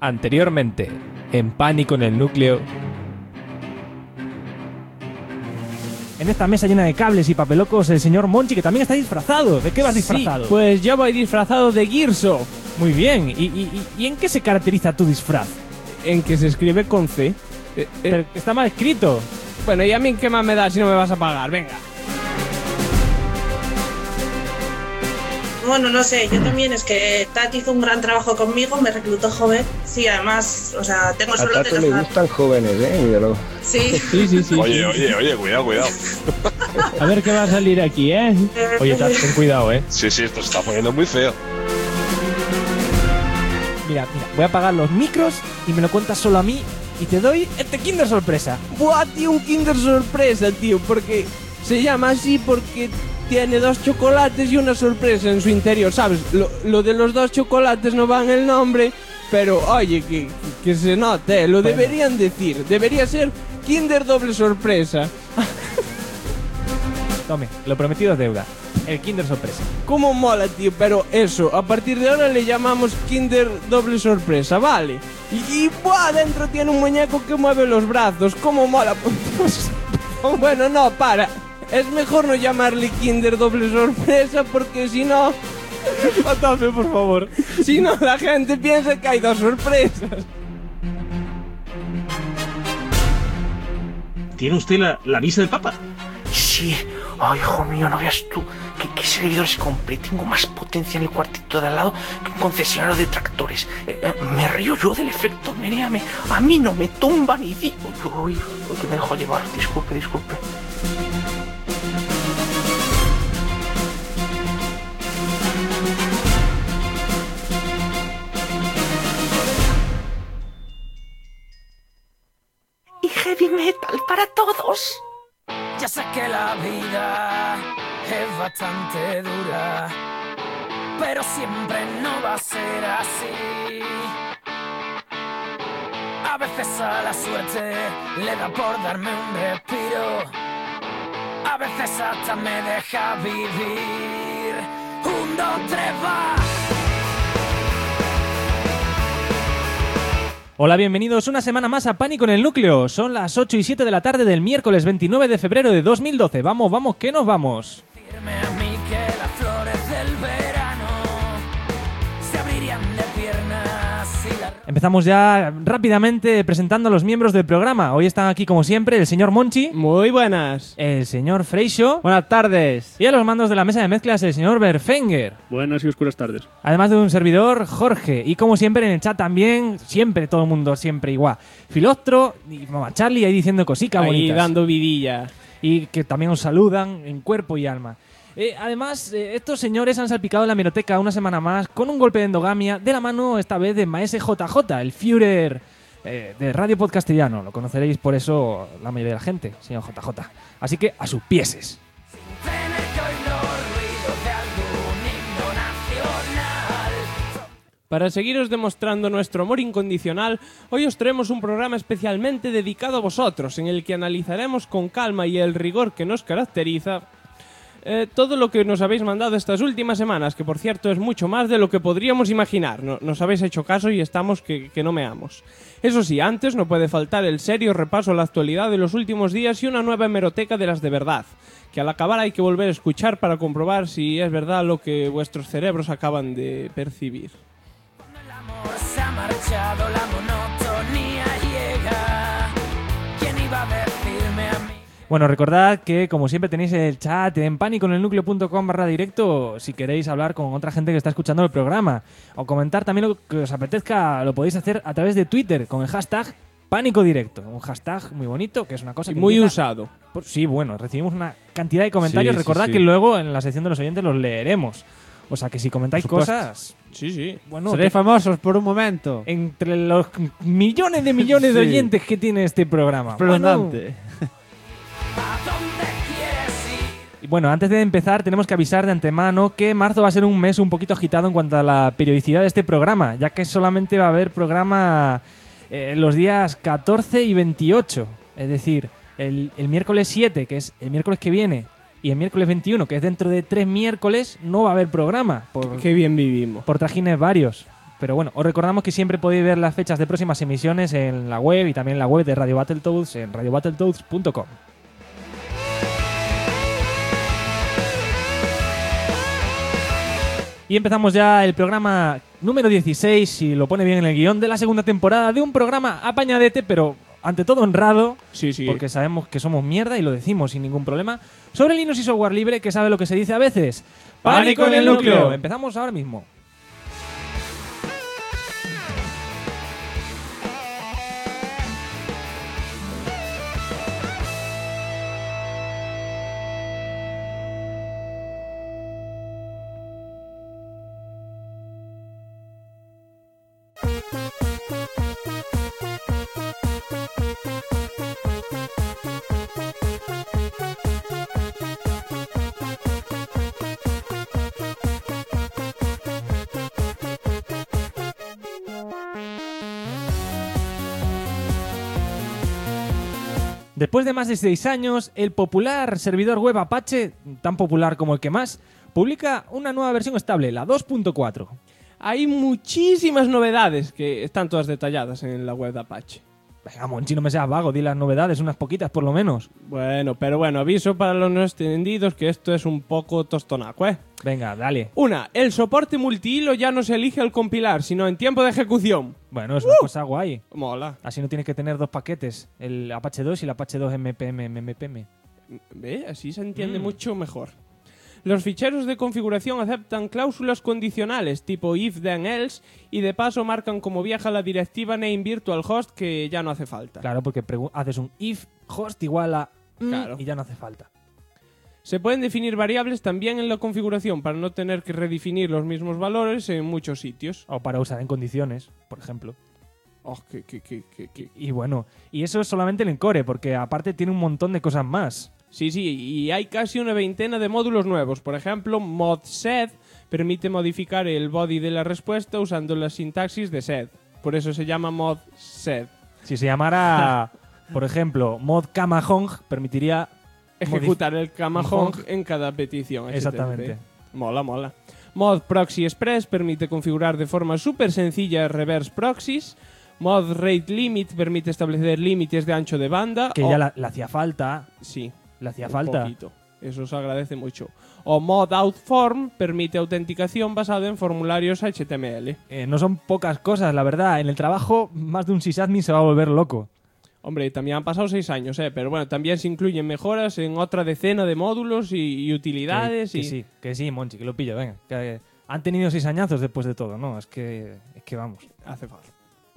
Anteriormente, en Pánico en el Núcleo. En esta mesa llena de cables y papelocos, el señor Monchi, que también está disfrazado. ¿De qué vas disfrazado? Sí, pues yo voy disfrazado de Gearsoft. Muy bien. ¿Y en qué se caracteriza tu disfraz? En que se escribe con C. Pero está mal escrito. Bueno, ¿y a mí qué más me da si no me vas a pagar? Venga. Bueno, no sé, yo también, es que Tati hizo un gran trabajo conmigo, me reclutó joven. Sí, además, o sea, tengo suelo de A Tato le gustan jóvenes, míralo. Sí. Sí. Oye, cuidado. A ver qué va a salir aquí, ¿eh? Oye, ten cuidado, ¿eh? Sí, esto se está poniendo muy feo. Mira, voy a apagar los micros y me lo cuentas solo a mí y te doy este Kinder sorpresa. Buah, tío, un Kinder sorpresa, tío, porque se llama así porque tiene 2 chocolates y una sorpresa en su interior, ¿sabes? Lo de los 2 chocolates no va en el nombre, pero oye, que se note, lo deberían decir. Debería ser Kinder doble sorpresa. Tome, lo prometido es deuda. El Kinder sorpresa. ¿Cómo mola, tío? Pero eso, a partir de ahora le llamamos Kinder doble sorpresa, ¿vale? Y ¡buah! Dentro tiene un muñeco que mueve los brazos. ¿Cómo mola? Bueno, no, para. Es mejor no llamarle Kinder doble sorpresa porque si no... Matadme, por favor. Si no, la gente piensa que hay 2 sorpresas. ¿Tiene usted la visa del Papa? Sí. Ay, hijo mío, no veas tú qué servidores compré. Tengo más potencia en el cuartito de al lado que un concesionario de tractores. Me río yo del efecto Menéame. A mí no me tumba ni digo. Uy, que me dejo llevar. Disculpe. Y heavy metal para todos. Ya sé que la vida es bastante dura, pero siempre no va a ser así. A veces a la suerte le da por darme un respiro, a veces hasta me deja vivir. 1, 2, 3, va. Hola, bienvenidos una semana más a Pánico en el Núcleo. Son las 8 y 7 de la tarde del miércoles 29 de febrero de 2012. Vamos, que nos vamos. A mí que las flores del verano se abrirían de piernas y la... Empezamos ya rápidamente presentando a los miembros del programa. Hoy están aquí, como siempre, el señor Monchi. Muy buenas. El señor Freixo. Buenas tardes. Y a los mandos de la mesa de mezclas, el señor Berfenger. Buenas y oscuras tardes. Además de un servidor, Jorge. Y como siempre en el chat también, siempre, todo el mundo, siempre igual. Filostro y Mamá Charlie ahí diciendo cositas bonitas. Ahí dando vidilla. Y que también os saludan en cuerpo y alma. Además, estos señores han salpicado la hemeroteca una semana más con un golpe de endogamia de la mano, esta vez, de Maese JJ, el Führer de Radio Podcastellano. Lo conoceréis por eso la mayoría de la gente, señor JJ. Así que a sus pieses. Para seguiros demostrando nuestro amor incondicional, hoy os traemos un programa especialmente dedicado a vosotros, en el que analizaremos con calma y el rigor que nos caracteriza todo lo que nos habéis mandado estas últimas semanas, que por cierto es mucho más de lo que podríamos imaginar. Nos habéis hecho caso y estamos que no meamos. Eso sí, antes no puede faltar el serio repaso a la actualidad de los últimos días y una nueva hemeroteca de las de verdad, que al acabar hay que volver a escuchar para comprobar si es verdad lo que vuestros cerebros acaban de percibir. El amor se ha marchado, la monotonía llega. ¿Quién iba a decirme a mí? Bueno, recordad que, como siempre, tenéis el chat en paniconelnucleo.com/directo si queréis hablar con otra gente que está escuchando el programa. O comentar también lo que os apetezca, lo podéis hacer a través de Twitter con el hashtag PánicoDirecto. Un hashtag muy bonito, que es una cosa que muy empieza... usado. Sí, bueno, recibimos una cantidad de comentarios. Sí, Recordad sí. que luego en la sección de los oyentes los leeremos. O sea que si comentáis cosas... Sí. Bueno, Seréis famosos por un momento. entre los millones de millones de oyentes que tiene este programa. Espeluznante. Y bueno, antes de empezar tenemos que avisar de antemano que marzo va a ser un mes un poquito agitado en cuanto a la periodicidad de este programa, ya que solamente va a haber programa los días 14 y 28. Es decir, el miércoles 7, que es el miércoles que viene, y el miércoles 21, que es dentro de 3 miércoles, no va a haber programa. Qué bien vivimos. Por trajines varios. Pero bueno, os recordamos que siempre podéis ver las fechas de próximas emisiones en la web y también en la web de Radio Battletoads en radiobattletoads.com. Y empezamos ya el programa número 16, si lo pone bien en el guión, de la segunda temporada de un programa apañadete, pero ante todo honrado, Sí, sí. porque sabemos que somos mierda y lo decimos sin ningún problema, sobre Linux y software libre, que sabe lo que se dice a veces. ¡Pánico en el núcleo! Empezamos ahora mismo. Después de más de 6 años, el popular servidor web Apache, tan popular como el que más, publica una nueva versión estable, la 2.4. Hay muchísimas novedades que están todas detalladas en la web de Apache. Venga, Monchi, no me seas vago, di las novedades, unas poquitas por lo menos. Bueno, aviso para los no entendidos que esto es un poco tostonaco, ¿eh? Venga, dale. Una, el soporte multihilo ya no se elige al compilar, sino en tiempo de ejecución. Bueno, es una cosa guay. Mola. Así no tienes que tener dos paquetes, el Apache 2 y el Apache 2 MPM. ¿Ve? Así se entiende mucho mejor. Los ficheros de configuración aceptan cláusulas condicionales tipo if then else y de paso marcan como vieja la directiva name virtual host que ya no hace falta. Claro, porque haces un if host igual a Claro. y ya no hace falta. Se pueden definir variables también en la configuración para no tener que redefinir los mismos valores en muchos sitios. O para usar en condiciones, por ejemplo. Oh, Y bueno, y eso es solamente el Encore, porque aparte tiene un montón de cosas más. Sí, y hay casi una veintena de módulos nuevos. Por ejemplo, modSed permite modificar el body de la respuesta usando la sintaxis de sed. Por eso se llama modSed. Si se llamara, por ejemplo, mod camahong, permitiría ejecutar el camahong en cada petición. Exactamente. Mola. Mod Proxy Express permite configurar de forma súper sencilla reverse proxies. Mod Rate Limit permite establecer límites de ancho de banda. Que ya le hacía falta. Sí. Le hacía Un falta. poquito. Eso se agradece mucho. O Mod Outform permite autenticación basada en formularios HTML. No son pocas cosas, la verdad. En el trabajo, más de un sysadmin se va a volver loco. Hombre, también han pasado 6 años, pero bueno, también se incluyen mejoras en otra decena de módulos y utilidades. Que sí, Monchi, que lo pillo, venga. Que han tenido 6 añazos después de todo, ¿no? Es que vamos. Hace falta.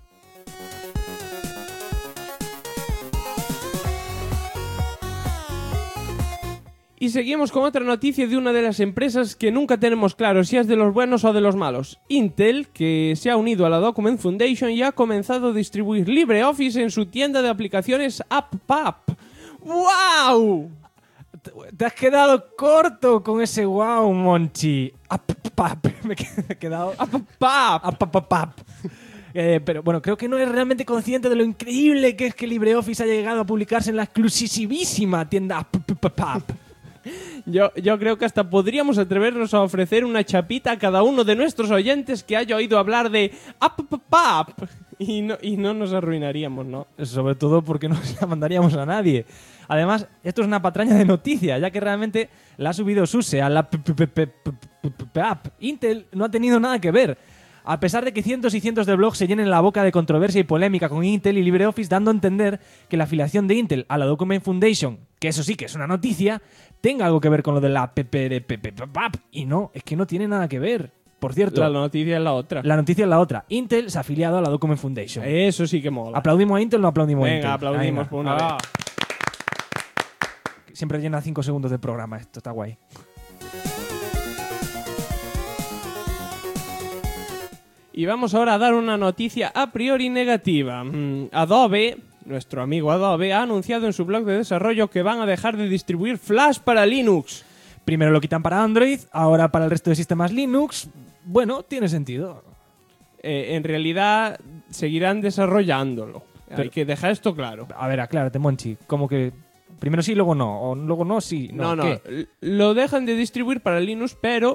Y seguimos con otra noticia de una de las empresas que nunca tenemos claro si es de los buenos o de los malos. Intel, que se ha unido a la Document Foundation y ha comenzado a distribuir LibreOffice en su tienda de aplicaciones AppPap. ¡Wow! Te has quedado corto con ese wow, Monchi. AppPap. Me he quedado... AppPap. Pero bueno, creo que no eres realmente consciente de lo increíble que es que LibreOffice ha llegado a publicarse en la exclusivísima tienda AppPap. Yo creo que hasta podríamos atrevernos a ofrecer una chapita a cada uno de nuestros oyentes que haya oído hablar de AppPap. Y no nos arruinaríamos, ¿no? Sobre todo porque no se la mandaríamos a nadie. Además, esto es una patraña de noticia, ya que realmente la ha subido SUSE a la app. Intel no ha tenido nada que ver. A pesar de que cientos y cientos de blogs se llenen la boca de controversia y polémica con Intel y LibreOffice, dando a entender que la afiliación de Intel a la Document Foundation, que eso sí que es una noticia, tenga algo que ver con lo de la app. Y no, es que no tiene nada que ver. Por cierto, la noticia es la otra. La noticia es la otra. Intel se ha afiliado a la Document Foundation. Eso sí que mola. ¿Aplaudimos a Intel o no aplaudimos a Intel? Venga, aplaudimos por una vez. Siempre llena 5 segundos del programa. Esto está guay. Y vamos ahora a dar una noticia a priori negativa. Adobe, nuestro amigo Adobe, ha anunciado en su blog de desarrollo que van a dejar de distribuir Flash para Linux. Primero lo quitan para Android, ahora para el resto de sistemas Linux. Bueno, tiene sentido. En realidad seguirán desarrollándolo. Hay que dejar esto claro. A ver, aclárate, Monchi. Como que primero sí, luego no. O luego no, sí. No. Lo dejan de distribuir para Linux, pero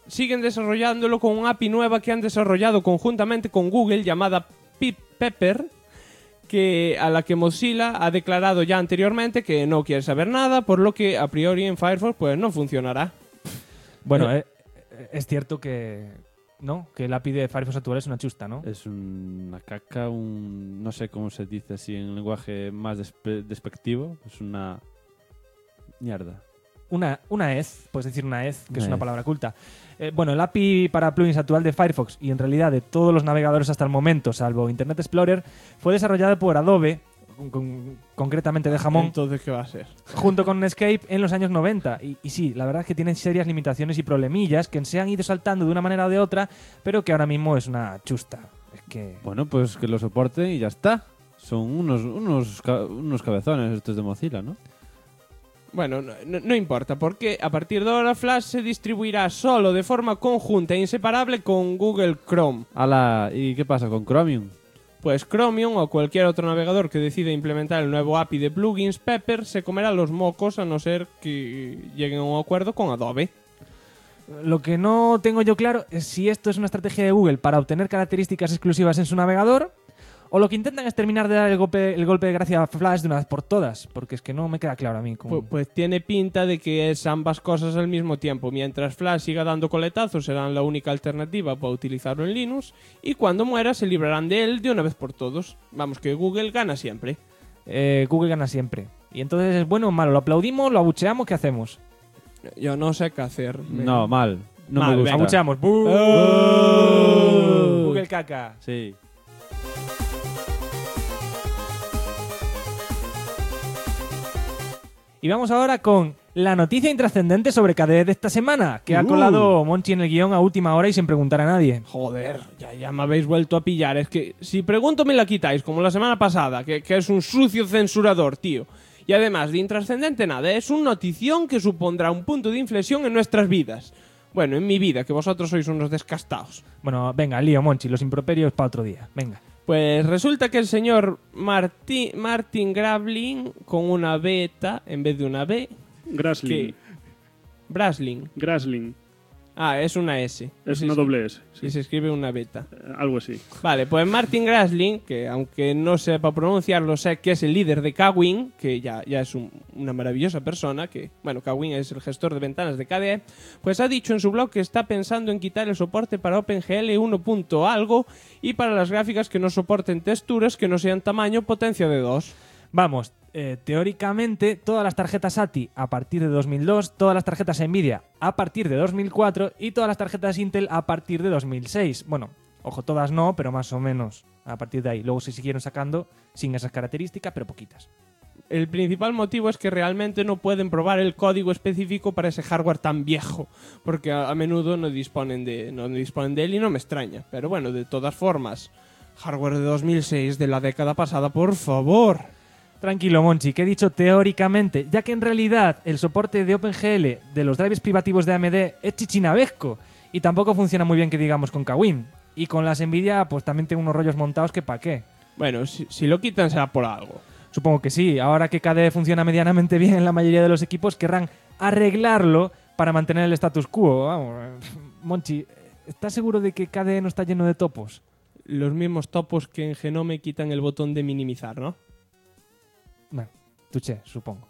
siguen desarrollándolo con una API nueva que han desarrollado conjuntamente con Google llamada Pepper, a la que Mozilla ha declarado ya anteriormente que no quiere saber nada, por lo que a priori en Firefox pues no funcionará. Bueno, es cierto que el API de Firefox actual es una chusta, ¿no? Es una caca, no sé cómo se dice así en lenguaje más despectivo. Es una mierda. Una hez, puedes decir una hez, que es una palabra culta. Bueno, el API para plugins actual de Firefox y en realidad de todos los navegadores hasta el momento, salvo Internet Explorer, fue desarrollado por Adobe, concretamente de jamón. Entonces, ¿qué va a ser? Junto con Netscape en los años 90. Y sí, la verdad es que tienen serias limitaciones y problemillas que se han ido saltando de una manera o de otra, pero que ahora mismo es una chusta. Es que... Bueno, pues que lo soporten y ya está. Son unos cabezones estos de Mozilla, ¿no? Bueno, no importa, porque a partir de ahora Flash se distribuirá solo de forma conjunta e inseparable con Google Chrome. ¿Y qué pasa con Chromium? Pues Chromium o cualquier otro navegador que decida implementar el nuevo API de plugins Pepper se comerá los mocos a no ser que lleguen a un acuerdo con Adobe. Lo que no tengo yo claro es si esto es una estrategia de Google para obtener características exclusivas en su navegador o lo que intentan es terminar de dar el golpe de gracia a Flash de una vez por todas, porque es que no me queda claro a mí. Pues tiene pinta de que es ambas cosas al mismo tiempo. Mientras Flash siga dando coletazos serán la única alternativa para utilizarlo en Linux y cuando muera se librarán de él de una vez por todos. Vamos, que Google gana siempre. Google gana siempre. Y entonces es bueno o malo, lo aplaudimos, lo abucheamos, ¿qué hacemos? Yo no sé qué hacer. No, mal. No mal, me gusta. Abucheamos. Google caca. Sí. Y vamos ahora con la noticia intrascendente sobre KDE de esta semana, que ha colado Monchi en el guión a última hora y sin preguntar a nadie. Joder, ya me habéis vuelto a pillar. Es que si pregunto me la quitáis, como la semana pasada, que es un sucio censurador, tío. Y además de intrascendente nada, es una notición que supondrá un punto de inflexión en nuestras vidas. Bueno, en mi vida, que vosotros sois unos descastados. Bueno, venga, lío, Monchi, los improperios para otro día. Venga. Pues resulta que el señor Martin Grabling, con una beta en vez de una B... Grasling. Grasling. Ah, es una S. Es una doble S. Sí. Y se escribe una beta. Algo así. Vale, pues Martin Grasling, que aunque no sepa pronunciarlo, sé que es el líder de Kwin, que ya es una maravillosa persona, que, bueno, Kwin es el gestor de ventanas de KDE, pues ha dicho en su blog que está pensando en quitar el soporte para OpenGL 1. Algo y para las gráficas que no soporten texturas que no sean tamaño potencia de 2. Vamos, teóricamente todas las tarjetas ATI a partir de 2002, todas las tarjetas Nvidia a partir de 2004 y todas las tarjetas Intel a partir de 2006. Bueno, ojo, todas no, pero más o menos a partir de ahí. Luego se siguieron sacando sin esas características, pero poquitas. El principal motivo es que realmente no pueden probar el código específico para ese hardware tan viejo, porque a menudo no disponen de él y no me extraña. Pero bueno, de todas formas, hardware de 2006 de la década pasada, por favor. Tranquilo, Monchi, que he dicho teóricamente, ya que en realidad el soporte de OpenGL de los drivers privativos de AMD es chichinabesco y tampoco funciona muy bien que digamos con Kwin. Y con las Nvidia pues también tengo unos rollos montados que pa' qué. Bueno, si lo quitan será por algo. Supongo que sí. Ahora que KDE funciona medianamente bien en la mayoría de los equipos, querrán arreglarlo para mantener el status quo. Vamos, Monchi, ¿estás seguro de que KDE no está lleno de topos? Los mismos topos que en Genome quitan el botón de minimizar, ¿no? Bueno, tuché, supongo.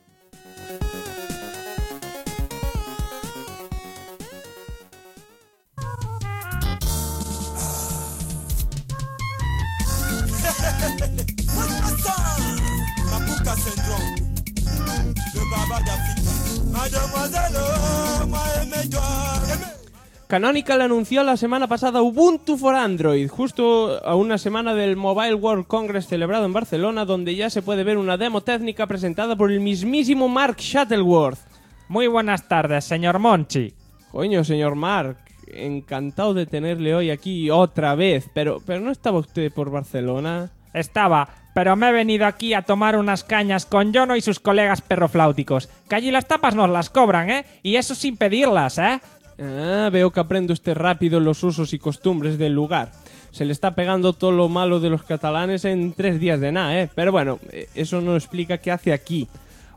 Canonical anunció la semana pasada Ubuntu for Android, justo a una semana del Mobile World Congress celebrado en Barcelona, donde ya se puede ver una demo técnica presentada por el mismísimo Mark Shuttleworth. Muy buenas tardes, señor Monchi. Coño, señor Mark, encantado de tenerle hoy aquí otra vez, pero ¿no estaba usted por Barcelona? Estaba, pero me he venido aquí a tomar unas cañas con Jono y sus colegas perrofláuticos, que allí las tapas nos las cobran, ¿eh? Y eso sin pedirlas, ¿eh? Ah, veo que aprende usted rápido los usos y costumbres del lugar. Se le está pegando todo lo malo de los catalanes en 3 días de nada, ¿eh? Pero bueno, eso no explica qué hace aquí.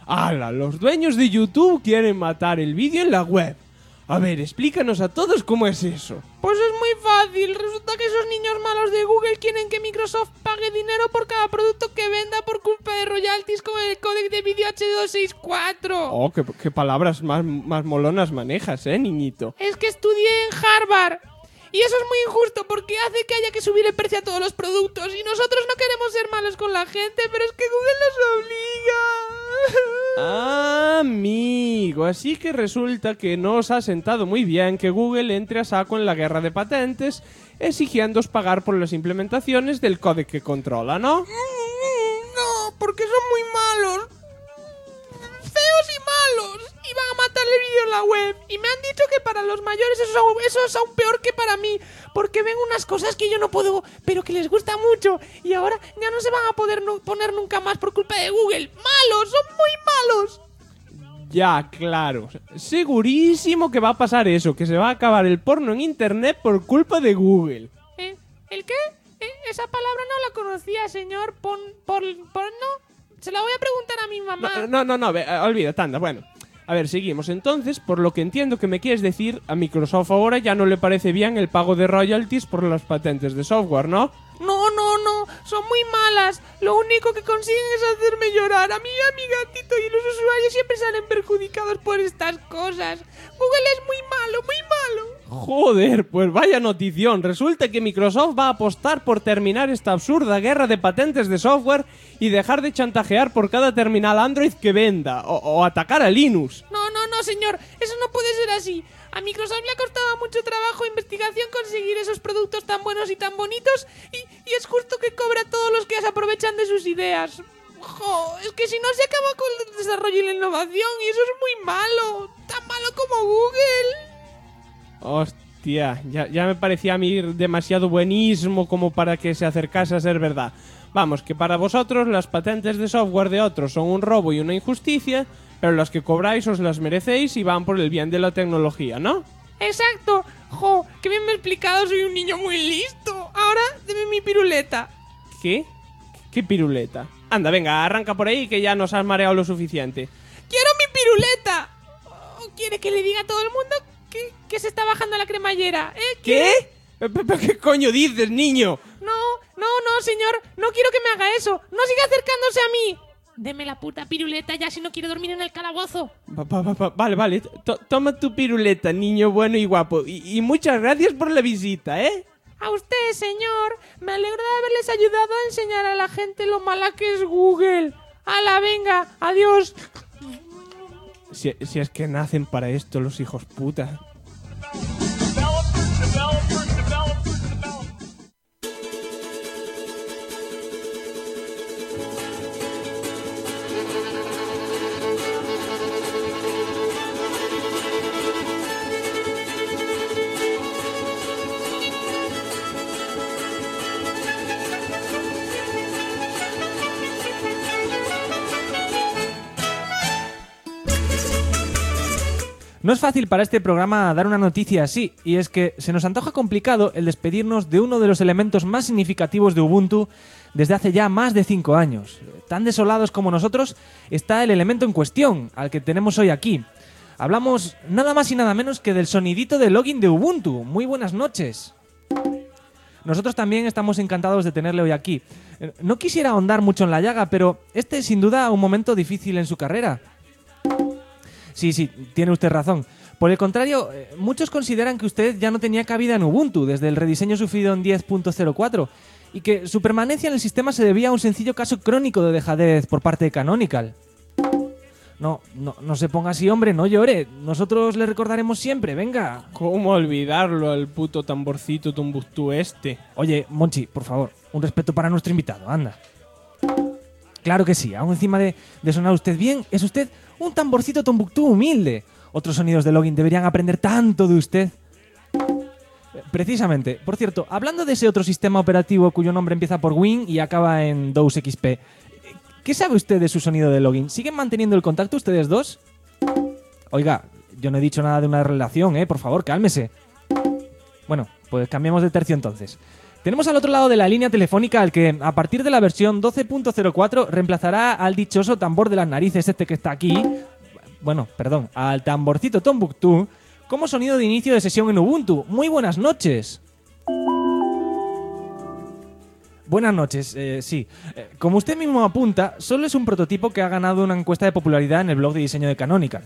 ¡Hala! Los dueños de YouTube quieren matar el vídeo en la web. A ver, explícanos a todos cómo es eso. Pues es muy fácil. Resulta que esos niños malos de Google quieren que Microsoft pague dinero por cada producto que venda por culpa de royalties con el códec de vídeo H264. Oh, qué palabras más molonas manejas, niñito. Es que estudié en Harvard. Y eso es muy injusto porque hace que haya que subir el precio a todos los productos. Y nosotros no queremos ser malos con la gente, pero es que Google nos obliga. Amigo, así que resulta que no os ha sentado muy bien que Google entre a saco en la guerra de patentes exigiéndoos pagar por las implementaciones del códec que controla, ¿no? No, porque son muy malos. Feos y malos. Y van a matar el vídeo en la web. Y me han dicho que para los mayores eso es aún peor que para mí. Porque ven unas cosas que yo no puedo, pero que les gusta mucho. Y ahora ya no se van a poder poner nunca más por culpa de Google. ¡Malos! ¡Son muy malos! Ya, claro. Segurísimo que va a pasar eso, que se va a acabar el porno en internet por culpa de Google. ¿El qué? Esa palabra no la conocía, señor. ¿Porno? Se la voy a preguntar a mi mamá. No, olvídate, anda, bueno. A ver, seguimos. Entonces, por lo que entiendo que me quieres decir, a Microsoft ahora ya no le parece bien el pago de royalties por las patentes de software, ¿no? No, son muy malas. Lo único que consiguen es hacerme llorar. A mí y a mi gatito y los usuarios siempre salen perjudicados por estas cosas. Google es muy malo, muy malo. Joder, pues vaya notición. Resulta que Microsoft va a apostar por terminar esta absurda guerra de patentes de software y dejar de chantajear por cada terminal Android que venda, o atacar a Linux. No, señor, eso no puede ser así. A Microsoft le ha costado mucho trabajo e investigación conseguir esos productos tan buenos y tan bonitos y es justo que cobra a todos los que se aprovechan de sus ideas. Es que si no se acaba con el desarrollo y la innovación y eso es muy malo. Tan malo como Google. Hostia, ya me parecía a mí demasiado buenísimo como para que se acercase a ser verdad. Vamos, que para vosotros las patentes de software de otros son un robo y una injusticia, pero las que cobráis os las merecéis y van por el bien de la tecnología, ¿no? Exacto. Qué bien me he explicado, soy un niño muy listo. Ahora, deme mi piruleta. ¿Qué? ¿Qué piruleta? Anda, venga, arranca por ahí que ya nos has mareado lo suficiente. ¡Quiero mi piruleta! ¿O quiere que le diga a todo el mundo que se está bajando la cremallera? ¿Qué? ¿Pero qué coño dices, niño? No, señor, no quiero que me haga eso. No siga acercándose a mí. Deme la puta piruleta ya si no quiero dormir en el calabozo. Vale. Toma tu piruleta, niño bueno y guapo. Y muchas gracias por la visita, ¿eh? A usted, señor. Me alegro de haberles ayudado a enseñar a la gente lo mala que es Google. ¡Hala, venga! ¡Adiós! Si es que nacen para esto los hijos puta. No es fácil para este programa dar una noticia así, y es que se nos antoja complicado el despedirnos de uno de los elementos más significativos de Ubuntu desde hace ya más de 5 años. Tan desolados como nosotros está el elemento en cuestión, al que tenemos hoy aquí. Hablamos nada más y nada menos que del sonidito de login de Ubuntu. Muy buenas noches. Nosotros también estamos encantados de tenerle hoy aquí. No quisiera ahondar mucho en la llaga, pero este es sin duda un momento difícil en su carrera. Sí, tiene usted razón. Por el contrario, muchos consideran que usted ya no tenía cabida en Ubuntu desde el rediseño sufrido en 10.04 y que su permanencia en el sistema se debía a un sencillo caso crónico de dejadez por parte de Canonical. No se ponga así, hombre, no llore. Nosotros le recordaremos siempre, venga. ¿Cómo olvidarlo al puto tamborcito Tombuctú este? Oye, Monchi, por favor, un respeto para nuestro invitado, anda. Claro que sí, aún encima de sonar usted bien, es usted un tamborcito Tombuctú humilde. Otros sonidos de login deberían aprender tanto de usted. Precisamente, por cierto, hablando de ese otro sistema operativo cuyo nombre empieza por Win y acaba en 2XP, ¿qué sabe usted de su sonido de login? ¿Siguen manteniendo el contacto ustedes dos? Oiga, yo no he dicho nada de una relación, por favor, cálmese. Bueno, pues cambiemos de tercio entonces. Tenemos al otro lado de la línea telefónica al que, a partir de la versión 12.04, reemplazará al dichoso tambor de las narices este que está aquí, bueno, perdón, al tamborcito Tombuctú, como sonido de inicio de sesión en Ubuntu. Muy buenas noches. Buenas noches, sí. Como usted mismo apunta, solo es un prototipo que ha ganado una encuesta de popularidad en el blog de diseño de Canonical.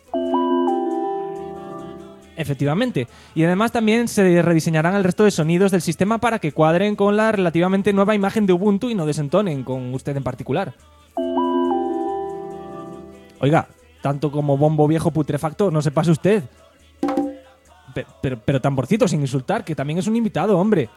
Efectivamente. Y además también se rediseñarán el resto de sonidos del sistema para que cuadren con la relativamente nueva imagen de Ubuntu y no desentonen con usted en particular. Oiga, tanto como bombo viejo putrefacto, no se pase usted. Pero tamborcito, sin insultar, que también es un invitado, hombre.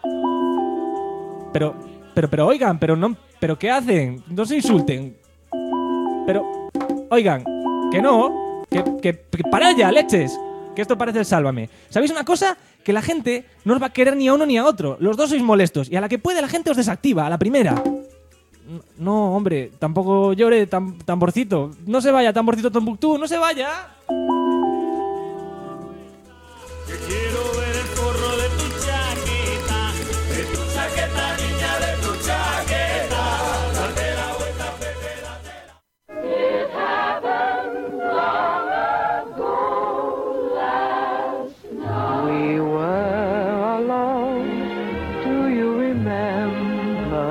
Pero oigan, pero ¿qué hacen? No se insulten. Pero, oigan, que no, que para ya, leches. Que esto parece el Sálvame. ¿Sabéis una cosa? Que la gente no os va a querer ni a uno ni a otro. Los dos sois molestos y a la que puede la gente os desactiva, a la primera. No, hombre, tampoco llore, tamborcito. No se vaya, tamborcito Tombuctú, no se vaya. Quiero ver el forro de tu chaqueta, niña, de tu chaqueta. Date la vuelta, Pepe, date la. It happened long ago last night. We were alone. Do you remember?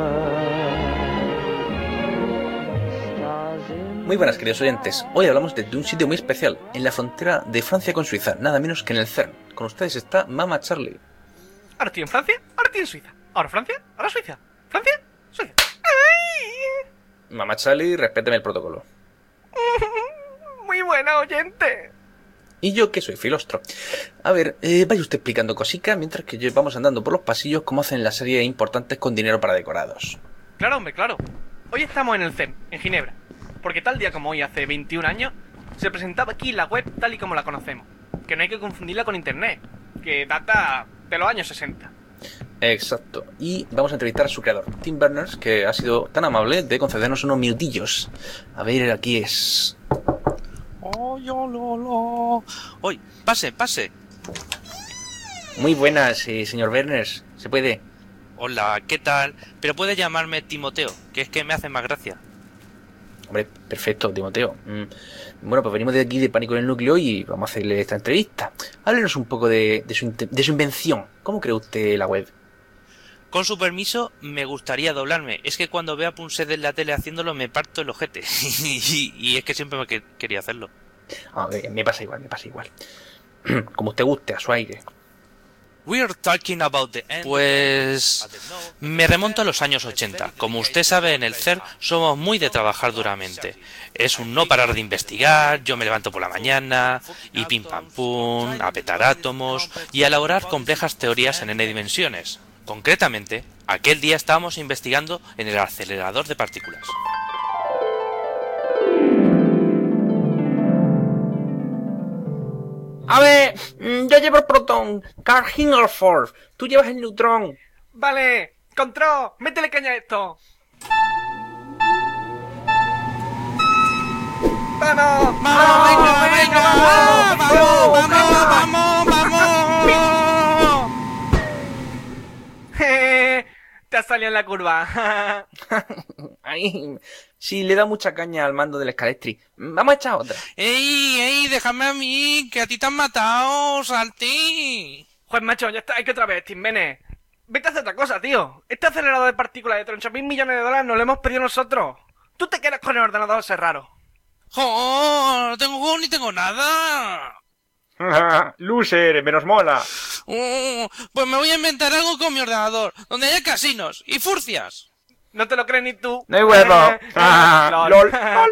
Muy buenas, queridos oyentes. Hoy hablamos de un sitio muy especial, en la frontera de Francia con Suiza, nada menos que en el CERN. Con ustedes está Mama Charlie. Ahora estoy en Francia, ahora estoy en Suiza. Ahora Francia, ahora Suiza. Francia, Suiza. ¡Ay! Mama Charlie, respéteme el protocolo. Muy buena oyente. Y yo que soy filostro. A ver, vaya usted explicando cositas mientras que vamos andando por los pasillos como hacen en la serie Importantes con dinero para decorados. Claro, hombre, claro. Hoy estamos en el CERN, en Ginebra. Porque tal día como hoy, hace 21 años, se presentaba aquí la web tal y como la conocemos. Que no hay que confundirla con internet, que data de los años 60. Exacto. Y vamos a entrevistar a su creador, Tim Berners, que ha sido tan amable de concedernos unos minutillos. A ver, aquí es... Oye, pase, pase. Muy buenas, señor Berners. ¿Se puede? Hola, ¿qué tal? Pero puede llamarme Timoteo, que es que me hace más gracia. Hombre, perfecto, Timoteo. Bueno, pues venimos de aquí de Pánico en el Núcleo y vamos a hacerle esta entrevista. Háblenos un poco de su invención. ¿Cómo cree usted la web? Con su permiso, me gustaría doblarme. Es que cuando veo a Punset en la tele haciéndolo me parto el ojete. y es que siempre me quería hacerlo. Me pasa igual. Como usted guste, a su aire. We're talking about the end. Pues me remonto a los años 80. Como usted sabe, en el CERN somos muy de trabajar duramente. Es un no parar de investigar, yo me levanto por la mañana y pim pam pum, a petar átomos y a elaborar complejas teorías en n dimensiones. Concretamente, aquel día estábamos investigando en el acelerador de partículas. A ver, yo llevo el protón, Karl Hingelford, tú llevas el neutrón. Vale, control, métele caña a esto. ¡Vamos! ¡Vamos! ¡Vamos! Te has salido en la curva. Ay, sí, le da mucha caña al mando del Scalestri. Vamos a echar otra. ¡Ey! Déjame a mí, que a ti te han matado, Salti. Joder, macho, ya está, hay que otra vez, Tim Bene. Vete a hacer otra cosa, tío. Este acelerador de partículas de 38.000 millones de dólares nos lo hemos pedido nosotros. Tú te quedas con el ordenador ese raro. ¡Oh! No tengo juego ni tengo nada. Loser, menos mola. Pues me voy a inventar algo con mi ordenador, donde haya casinos y furcias. No te lo crees ni tú. No hay huevo. LOL.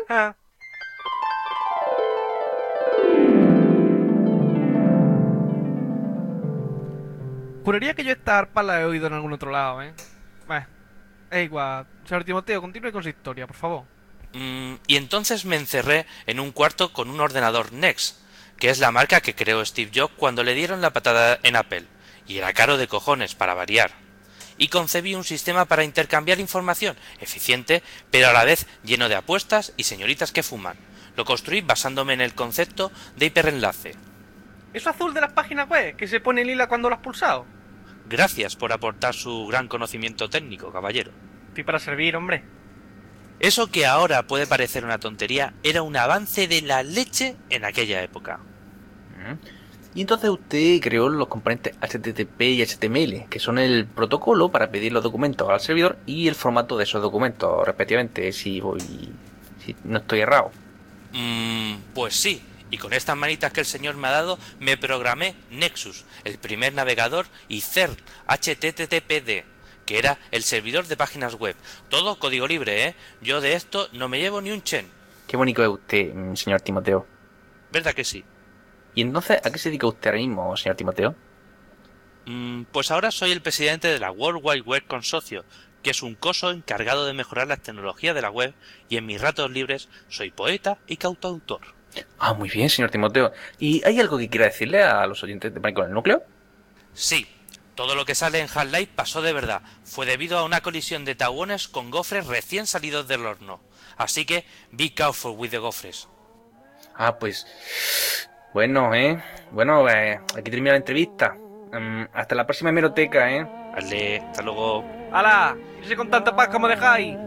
Juraría que yo esta arpa la he oído en algún otro lado, ¿eh? Es igual. Señor Timoteo, continúe con su historia, por favor. Y entonces me encerré en un cuarto con un ordenador NeXT, que es la marca que creó Steve Jobs cuando le dieron la patada en Apple, y era caro de cojones para variar. Y concebí un sistema para intercambiar información, eficiente, pero a la vez lleno de apuestas y señoritas que fuman. Lo construí basándome en el concepto de hiperenlace. ¿Eso azul de las páginas web que se pone lila cuando lo has pulsado? Gracias por aportar su gran conocimiento técnico, caballero. Estoy para servir, hombre. Eso que ahora puede parecer una tontería era un avance de la leche en aquella época. Y entonces usted creó los componentes HTTP y HTML, que son el protocolo para pedir los documentos al servidor y el formato de esos documentos, respectivamente, si no estoy errado. Pues sí, y con estas manitas que el señor me ha dado, me programé Nexus, el primer navegador, y CERN, HTTPD, que era el servidor de páginas web. Todo código libre, ¿eh? Yo de esto no me llevo ni un chen. Qué bonito es usted, señor Timoteo. ¿Verdad que sí? ¿Y entonces a qué se dedica usted ahora mismo, señor Timoteo? Pues ahora soy el presidente de la World Wide Web Consorcio, que es un coso encargado de mejorar las tecnologías de la web, y en mis ratos libres soy poeta y cantautor. Ah, muy bien, señor Timoteo. ¿Y hay algo que quiera decirle a los oyentes de Pánico en el Núcleo? Sí, todo lo que sale en Half-Life pasó de verdad. Fue debido a una colisión de tahuones con gofres recién salidos del horno. Así que, be careful with the gofres. Ah, pues... Bueno, Bueno, aquí termina la entrevista. Hasta la próxima hemeroteca, Vale, hasta luego. ¡Hala! Irse con tanta paz como dejáis.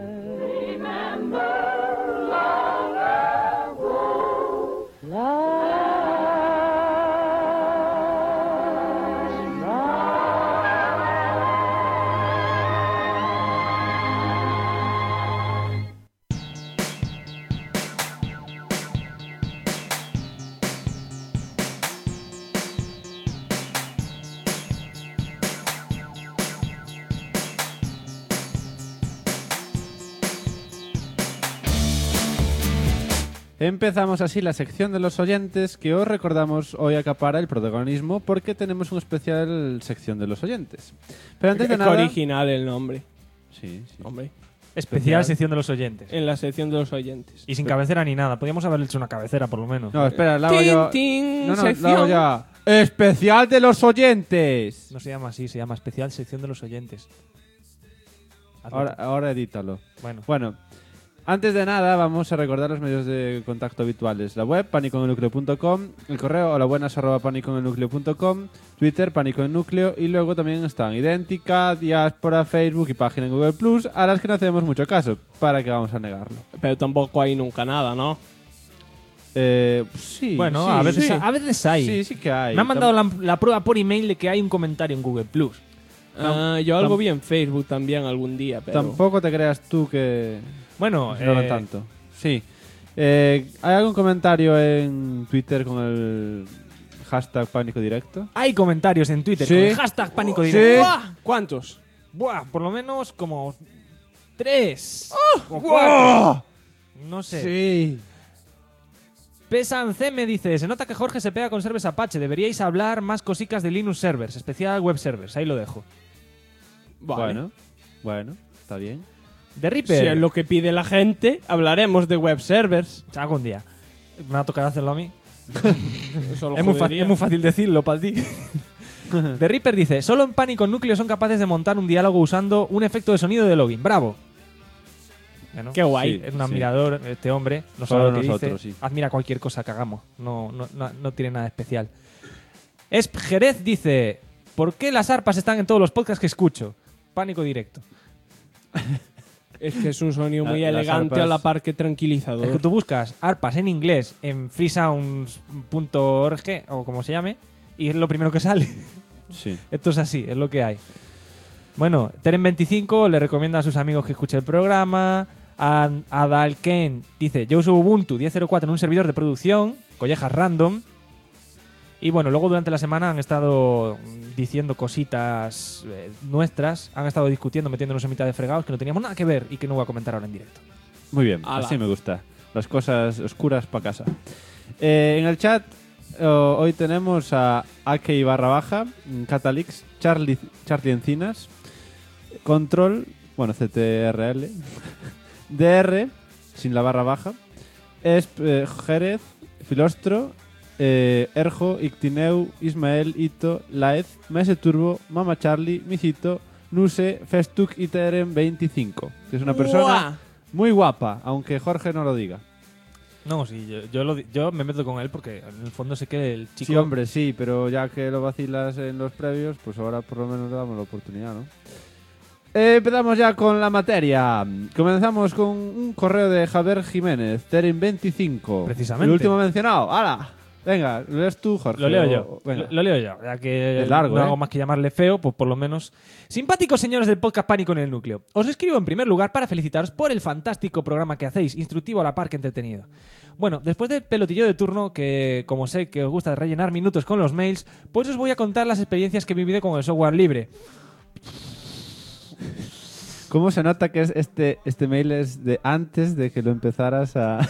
Empezamos así la sección de los oyentes, que os recordamos hoy acapara el protagonismo porque tenemos una especial sección de los oyentes. Pero antes de nada... original el nombre. Sí. Hombre. Especial sección de los oyentes. En la sección de los oyentes. Y sin cabecera ni nada. Podríamos haberle hecho una cabecera, por lo menos. No, espera, la hago yo. No, la hago ya. Especial de los oyentes. No se llama así, se llama especial sección de los oyentes. Ahora edítalo. Bueno. Antes de nada, vamos a recordar los medios de contacto habituales. La web, paniconelnucleo.com, el correo holabuenas@paniconelnucleo.com, Twitter, Pánico en el Núcleo, y luego también están Idéntica, Diáspora, Facebook y página en Google Plus, a las que no hacemos mucho caso. ¿Para qué vamos a negarlo? Pero tampoco hay nunca nada, ¿no? Sí. Bueno, sí, a veces hay. Sí que hay. Me han mandado la prueba por email de que hay un comentario en Google Plus. Yo algo vi en Facebook también algún día, pero... Tampoco te creas tú que... Bueno, no tanto. Sí. ¿Hay algún comentario en Twitter con el hashtag Pánico Directo? Hay comentarios en Twitter ¿Sí? con el hashtag Pánico Directo. ¿Sí? ¡Buah! ¿Cuántos? Buah, por lo menos como 3 o 4. ¡Buah! No sé. Sí. Pesan C me dice, se nota que Jorge se pega con servers Apache. Deberíais hablar más cositas de Linux servers, especial web servers. Ahí lo dejo. Vale. Bueno, está bien. The Reaper. Si es lo que pide la gente, hablaremos de web servers. Algún día. Me va a tocar hacerlo a mí. Eso lo es muy fácil decirlo para ti. The Reaper dice, solo en Pánico en Núcleo son capaces de montar un diálogo usando un efecto de sonido de login. ¡Bravo! Bueno, qué guay. Sí, es un admirador, este hombre. No Solo sabe lo que nosotros, dice. sí. Admira cualquier cosa que hagamos. No tiene nada especial. Esp Jerez dice, ¿por qué las arpas están en todos los podcasts que escucho? Pánico Directo. Es que es un sonido muy Las elegante arpas- a la par que tranquilizador. Es que tú buscas arpas en inglés en freesounds.org o como se llame y es lo primero que sale. Sí. Esto es así, es lo que hay. Bueno, Teren25 le recomienda a sus amigos que escuchen el programa. Adalken dice, yo uso Ubuntu 10.04 en un servidor de producción, collejas random. Y bueno, luego durante la semana han estado diciendo cositas nuestras, han estado discutiendo, metiéndonos en mitad de fregados que no teníamos nada que ver y que no voy a comentar ahora en directo. Muy bien, Ala. así me gusta. Las cosas oscuras para casa. En el chat hoy tenemos a Aki _, Catalix, Charlie Encinas, Control, bueno, CTRL, DR, sin la _, Jerez, Filostro, Erjo, Ictineu, Ismael, Ito, Laez, Mese Turbo, Mama Charlie, Mijito, Nuse, Festuk y Teren 25, que es una persona muy guapa, aunque Jorge no lo diga. No, sí, yo me meto con él porque en el fondo sé que el chico... Sí, hombre, sí, pero ya que lo vacilas en los previos, pues ahora por lo menos le damos la oportunidad, ¿no? Empezamos ya con la materia. Comenzamos con un correo de Javier Jiménez, Terin25. Precisamente. El último mencionado. ¡Hala! Venga, ¿lo lees tú, Jorge? Lo leo yo. Venga. Lo leo yo. Ya que es largo, no hago más que llamarle feo, pues por lo menos. Simpáticos señores del podcast Pánico en el Núcleo. Os escribo en primer lugar para felicitaros por el fantástico programa que hacéis, instructivo a la par que entretenido. Bueno, después del pelotillo de turno, que como sé que os gusta rellenar minutos con los mails, pues os voy a contar las experiencias que he vivido con el software libre. ¿Cómo se nota que este mail es de antes de que lo empezaras a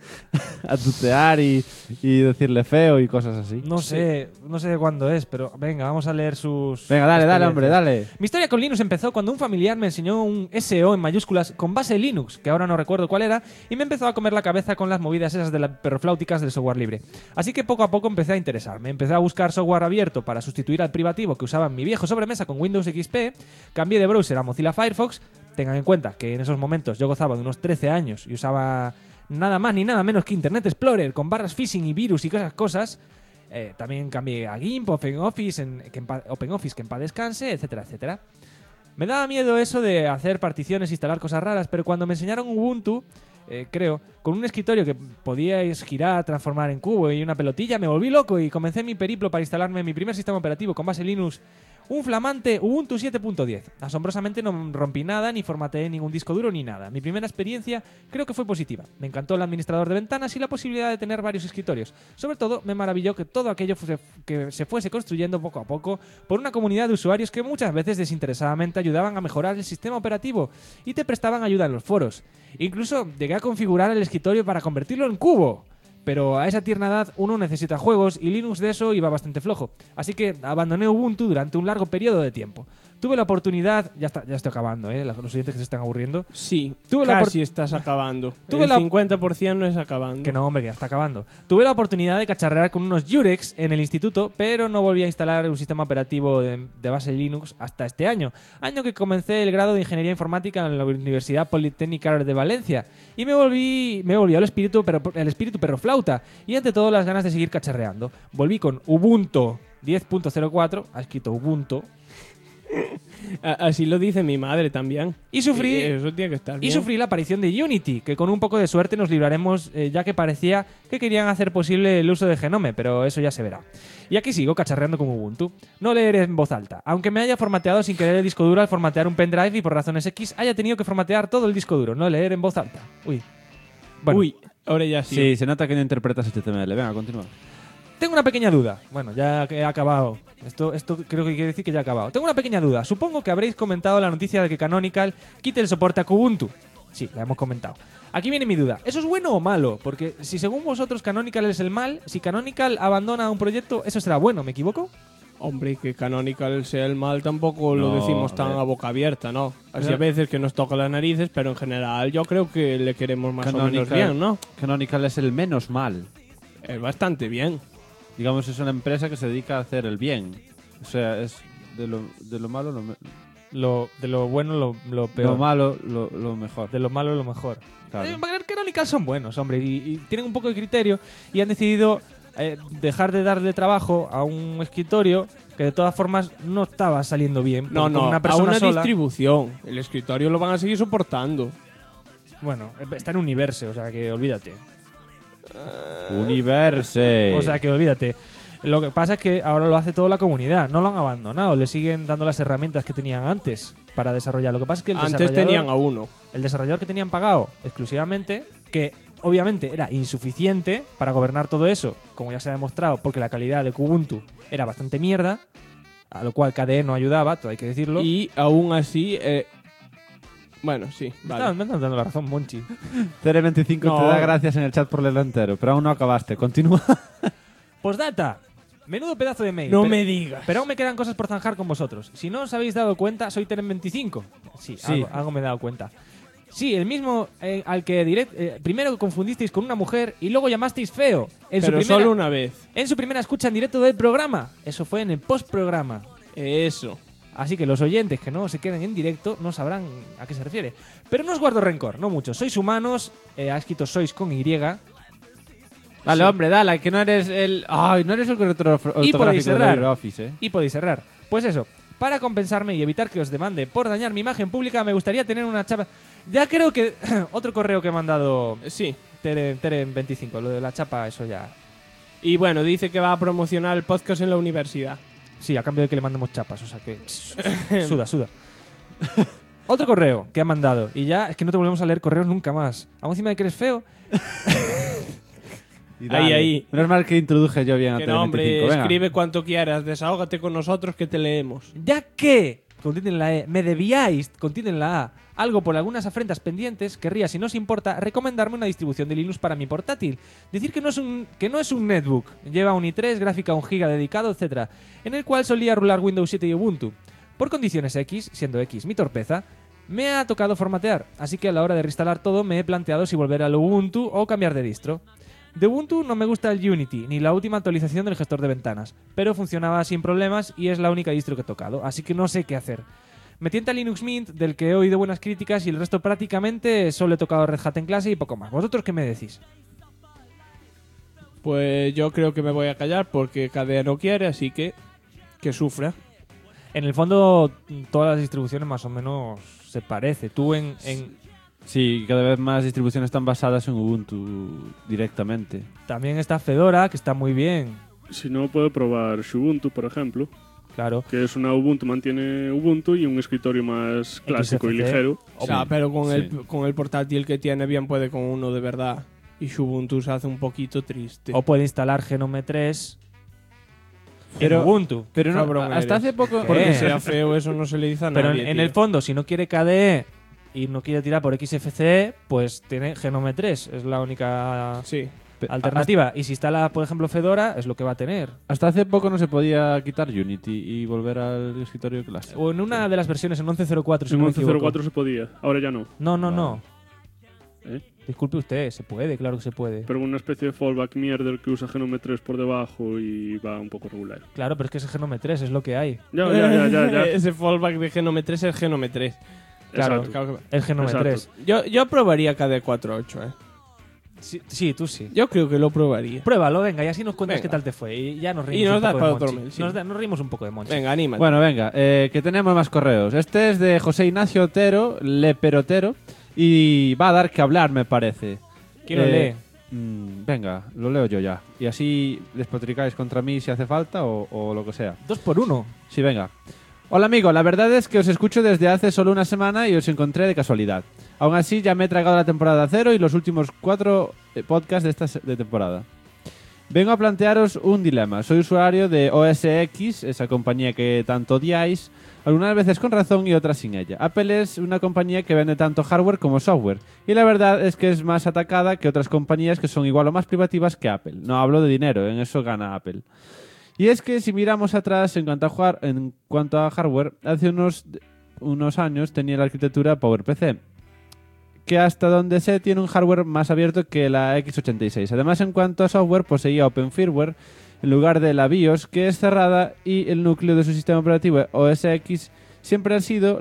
tutear y decirle feo y cosas así? No sé de cuándo es, pero venga, vamos a leer sus... Venga, dale, hombre, dale. Mi historia con Linux empezó cuando un familiar me enseñó un SEO en mayúsculas con base Linux, que ahora no recuerdo cuál era, y me empezó a comer la cabeza con las movidas esas de las perrofláuticas del software libre. Así que poco a poco empecé a interesarme. Empecé a buscar software abierto para sustituir al privativo que usaba en mi viejo sobremesa con Windows XP, cambié de browser a Mozilla Firefox. Tengan en cuenta que en esos momentos yo gozaba de unos 13 años y usaba nada más ni nada menos que Internet Explorer con barras phishing y virus y esas cosas. También cambié a GIMP, OpenOffice, que en paz descanse, etcétera, etcétera. Me daba miedo eso de hacer particiones, instalar cosas raras, pero cuando me enseñaron Ubuntu, creo, con un escritorio que podíais girar, transformar en cubo y una pelotilla, me volví loco y comencé mi periplo para instalarme mi primer sistema operativo con base Linux, un flamante Ubuntu 7.10. Asombrosamente no rompí nada, ni formateé ningún disco duro ni nada. Mi primera experiencia creo que fue positiva. Me encantó el administrador de ventanas y la posibilidad de tener varios escritorios. Sobre todo, me maravilló que todo aquello que se fuese construyendo poco a poco por una comunidad de usuarios que muchas veces desinteresadamente ayudaban a mejorar el sistema operativo y te prestaban ayuda en los foros. Incluso llegué a configurar el escritorio para convertirlo en cubo. Pero a esa tierna edad uno necesita juegos y Linux de eso iba bastante flojo. Así que abandoné Ubuntu durante un largo periodo de tiempo. Tuve la oportunidad... Ya estoy acabando, los oyentes que se están aburriendo. Sí, Tuve casi estás acabando. El 50% no es acabando. Que no, hombre, que ya está acabando. Tuve la oportunidad de cacharrear con unos Jurex en el instituto, pero no volví a instalar un sistema operativo de base Linux hasta este año. Año que comencé el grado de Ingeniería Informática en la Universidad Politécnica de Valencia. Y me volvió el espíritu perroflauta. Y ante todo las ganas de seguir cacharreando. Volví con Ubuntu 10.04, ha escrito Ubuntu. Así lo dice mi madre también. Y sufrí, eso tiene que estar bien. Y sufrí la aparición de Unity, que con un poco de suerte nos libraremos, ya que parecía que querían hacer posible el uso de Genome, pero eso ya se verá. Y aquí sigo cacharreando con Ubuntu. No leeré en voz alta, aunque me haya formateado sin querer el disco duro al formatear un pendrive y por razones X haya tenido que formatear todo el disco duro. No leer en voz alta. Bueno. Uy, ahora ya sí. Sí, se nota que no interpretas HTML. Venga, continúa. Tengo una pequeña duda. Bueno, ya que he acabado. Esto creo que quiere decir que ya he acabado. Tengo una pequeña duda. Supongo que habréis comentado la noticia de que Canonical quite el soporte a Kubuntu. Sí, la hemos comentado. Aquí viene mi duda. ¿Eso es bueno o malo? Porque si según vosotros Canonical es el mal, si Canonical abandona un proyecto, ¿eso será bueno? ¿Me equivoco? Hombre, que Canonical sea el mal tampoco lo decimos tan a boca abierta, ¿no? Así a veces que nos toca las narices, pero en general yo creo que le queremos más o menos bien, ¿no? Canonical es el menos mal. Es bastante bien. Digamos, es una empresa que se dedica a hacer el bien. O sea, es de lo malo de lo bueno lo peor. Lo malo lo mejor. De lo malo lo mejor. Claro. Canonical son buenos, hombre, y tienen un poco de criterio y han decidido dejar de darle trabajo a un escritorio que de todas formas no estaba saliendo bien. No, una persona a una sola, distribución. El escritorio lo van a seguir soportando. Bueno, está en Universe, o sea que olvídate. Universe. O sea que olvídate. Lo que pasa es que ahora lo hace toda la comunidad. No lo han abandonado. Le siguen dando las herramientas que tenían antes para desarrollar. Lo que pasa es que antes tenían a uno. El desarrollador que tenían pagado exclusivamente, que obviamente era insuficiente para gobernar todo eso, como ya se ha demostrado, porque la calidad de Kubuntu era bastante mierda, a lo cual KDE no ayudaba, todo hay que decirlo. Y aún así... Bueno, sí, vale. Me están dando la razón, Monchi. Cere25 te da gracias en el chat por leerlo entero, pero aún no acabaste. Continúa. Postdata. Menudo pedazo de mail. No me digas. Pero aún me quedan cosas por zanjar con vosotros. Si no os habéis dado cuenta, soy Teren25. Sí. Algo me he dado cuenta. Sí, el mismo al que primero confundisteis con una mujer y luego llamasteis feo. Pero solo una vez. En su primera escucha en directo del programa. Eso fue en el postprograma. Eso. Así que los oyentes que no se queden en directo no sabrán a qué se refiere. Pero no os guardo rencor, no mucho. Sois humanos, ha escrito sois con Y. Dale, Sí. hombre, dale, que no eres el... Ay, no eres el corrector Y podéis ortográfico de cerrar. LibreOffice, Y podéis cerrar. Pues eso, para compensarme y evitar que os demande por dañar mi imagen pública, me gustaría tener una chapa... Ya creo que... otro correo que he mandado... Sí. Tere25, lo de la chapa, eso ya... Y bueno, dice que va a promocionar el podcast en la universidad. Sí, a cambio de que le mandemos chapas, o sea que... suda. Otro correo que ha mandado. Y ya es que no te volvemos a leer correos nunca más. Aún encima de que eres feo. Y dale. Ahí. Menos mal que introduje yo bien a Que no, hombre, 25. Venga. escribe cuanto quieras, desahógate con nosotros que te leemos. Ya que, contienen la E, me debíais, contienen la A, algo por algunas afrentas pendientes, querría, si no os importa, recomendarme una distribución de Linux para mi portátil. Decir que no es un netbook, lleva un i3, gráfica 1 GB dedicado, etc., en el cual solía rular Windows 7 y Ubuntu. Por condiciones X, siendo X mi torpeza, me ha tocado formatear, así que a la hora de reinstalar todo me he planteado si volver al Ubuntu o cambiar de distro. De Ubuntu no me gusta el Unity, ni la última actualización del gestor de ventanas, pero funcionaba sin problemas y es la única distro que he tocado, así que no sé qué hacer. Me tienta Linux Mint, del que he oído buenas críticas, y el resto prácticamente solo he tocado Red Hat en clase y poco más. ¿Vosotros qué me decís? Pues yo creo que me voy a callar porque KDE no quiere, así que sufra. En el fondo, todas las distribuciones más o menos se parece. Tú en Sí, cada vez más distribuciones están basadas en Ubuntu directamente. También está Fedora, que está muy bien. Si no, puedo probar Xubuntu, por ejemplo. Claro. Que es una Ubuntu, mantiene Ubuntu y un escritorio más clásico y XFCE. ligero. O sea, pero con, Sí. con el portátil que tiene bien puede con uno de verdad. Y Xubuntu se hace un poquito triste. O puede instalar Genome 3 Pero- en Ubuntu. Pero no, Cabrón hasta eres. hace poco... Porque sea feo, eso no se le dice a Pero nadie. en tío. el fondo, si no quiere KDE y no quiere tirar por XFCE, pues tiene Genome 3. Es la única Sí. alternativa. Y si instala, por ejemplo, Fedora, es lo que va a tener. Hasta hace poco no se podía quitar Unity y volver al escritorio clásico. O en una de las versiones, en 11.04, si En no me equivoco. 11.04 se podía, ahora ya no. No. ¿Eh? Disculpe usted, se puede, claro que se puede. Pero una especie de fallback mierder que usa Genome 3 por debajo y va un poco regular. Claro, pero es que ese Genome 3 es lo que hay. Ya. Ese fallback de Genome 3 es Genome 3. Claro, Exacto. Claro que- el Genome Exacto. 3. Yo probaría KDE 4.8, Sí, tú sí. Yo creo que lo probaría. Pruébalo, venga, y así nos cuentas Venga. qué tal te fue. Y ya nos reímos Y nos un das poco para de otro Monchi. mail, sí. Nos reímos un poco de Monchi. Venga, anímate. Bueno, venga, que tenemos más correos. Este es de José Ignacio Otero, Leperotero, y va a dar que hablar, me parece. ¿Quién lo lee? Venga, lo leo yo ya. Y así despotricáis contra mí si hace falta o lo que sea. 2 por 1. Sí, venga. Hola amigo, la verdad es que os escucho desde hace solo una semana y os encontré de casualidad. Aún así ya me he tragado la temporada 0 y los últimos 4 podcasts de esta de temporada. Vengo a plantearos un dilema. Soy usuario de OS X, esa compañía que tanto odiáis, algunas veces con razón y otras sin ella. Apple es una compañía que vende tanto hardware como software, y la verdad es que es más atacada que otras compañías que son igual o más privativas que Apple. No hablo de dinero, en eso gana Apple. Y es que si miramos atrás en cuanto a hardware, hace unos años tenía la arquitectura PowerPC, que hasta donde sé tiene un hardware más abierto que la x86. Además, en cuanto a software, poseía Open Firmware en lugar de la BIOS, que es cerrada, y el núcleo de su sistema operativo OS X siempre ha sido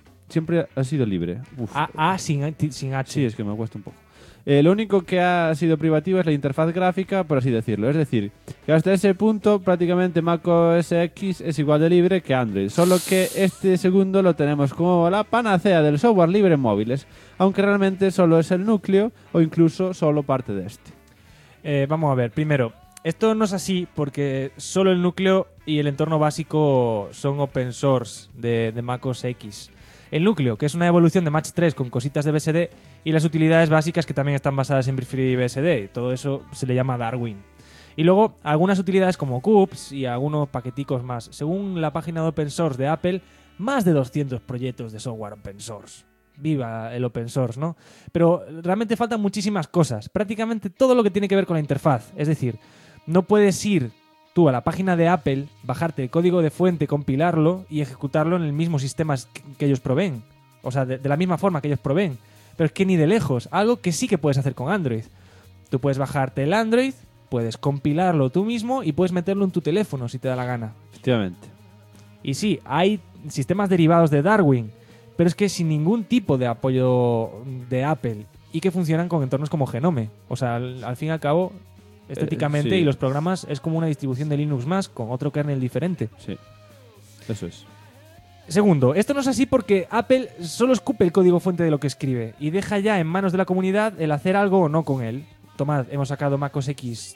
libre. Uf. Sin H. Sí, es que me cuesta un poco. Lo único que ha sido privativo es la interfaz gráfica, por así decirlo. Es decir, que hasta ese punto prácticamente Mac OS X es igual de libre que Android. Solo que este segundo lo tenemos como la panacea del software libre en móviles, aunque realmente solo es el núcleo o incluso solo parte de este. Vamos a ver, primero, esto no es así porque solo el núcleo y el entorno básico son open source de Mac OS X. El núcleo, que es una evolución de Match 3 con cositas de BSD, y las utilidades básicas que también están basadas en BitFree BSD. Todo eso se le llama Darwin. Y luego algunas utilidades como CUPS y algunos paqueticos más. Según la página de open source de Apple, más de 200 proyectos de software open source. Viva el open source, ¿no? Pero realmente faltan muchísimas cosas. Prácticamente todo lo que tiene que ver con la interfaz. Es decir, no puedes ir tú a la página de Apple, bajarte el código de fuente, compilarlo y ejecutarlo en el mismo sistema que ellos proveen. O sea, de la misma forma que ellos proveen. Pero es que ni de lejos. Algo que sí que puedes hacer con Android. Tú puedes bajarte el Android, puedes compilarlo tú mismo y puedes meterlo en tu teléfono si te da la gana. Efectivamente. Y sí, hay sistemas derivados de Darwin, pero es que sin ningún tipo de apoyo de Apple y que funcionan con entornos como Genome. O sea, al fin y al cabo, estéticamente, sí. y los programas es como una distribución de Linux más con otro kernel diferente. Sí, eso es. Segundo, esto no es así porque Apple solo escupe el código fuente de lo que escribe y deja ya en manos de la comunidad el hacer algo o no con él. Tomad, hemos sacado macOS X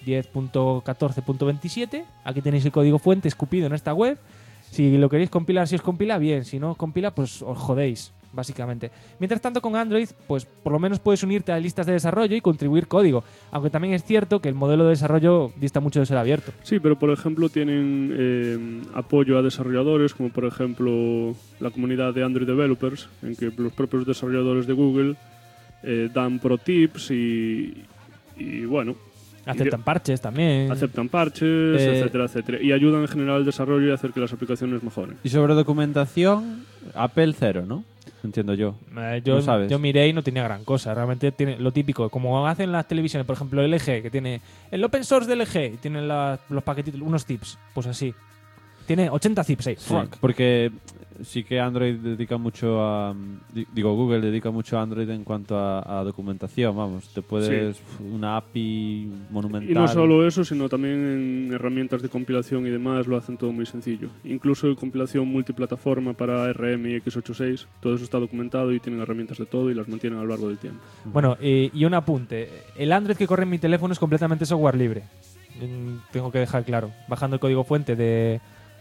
10.14.27. Aquí tenéis el código fuente escupido en esta web. Si lo queréis compilar, si os compila, bien. Si no os compila, pues os jodéis, básicamente. Mientras tanto, con Android, pues por lo menos puedes unirte a listas de desarrollo y contribuir código. Aunque también es cierto que el modelo de desarrollo dista mucho de ser abierto. Sí, pero por ejemplo tienen apoyo a desarrolladores, como por ejemplo la comunidad de Android Developers, en que los propios desarrolladores de Google dan pro tips y bueno... Aceptan parches también. Aceptan parches, etcétera, etcétera. Y ayudan en general al desarrollo y a hacer que las aplicaciones mejoren. Y sobre documentación, Apple 0, ¿no? Entiendo yo. ¿No sabes? Yo miré y no tenía gran cosa. Realmente tiene lo típico, como hacen las televisiones, por ejemplo, LG, que tiene el open source de LG, y tienen los paquetitos, unos tips, pues así. Tiene 80 zips ahí. Sí, porque sí que Android dedica mucho a... Google dedica mucho a Android en cuanto a documentación, vamos. Te puedes... Una API monumental. Y no solo eso, sino también en herramientas de compilación y demás lo hacen todo muy sencillo. Incluso compilación multiplataforma para RM y x86, todo eso está documentado y tienen herramientas de todo y las mantienen a lo largo del tiempo. Bueno, y un apunte. El Android que corre en mi teléfono es completamente software libre. Tengo que dejar claro. Bajando el código fuente del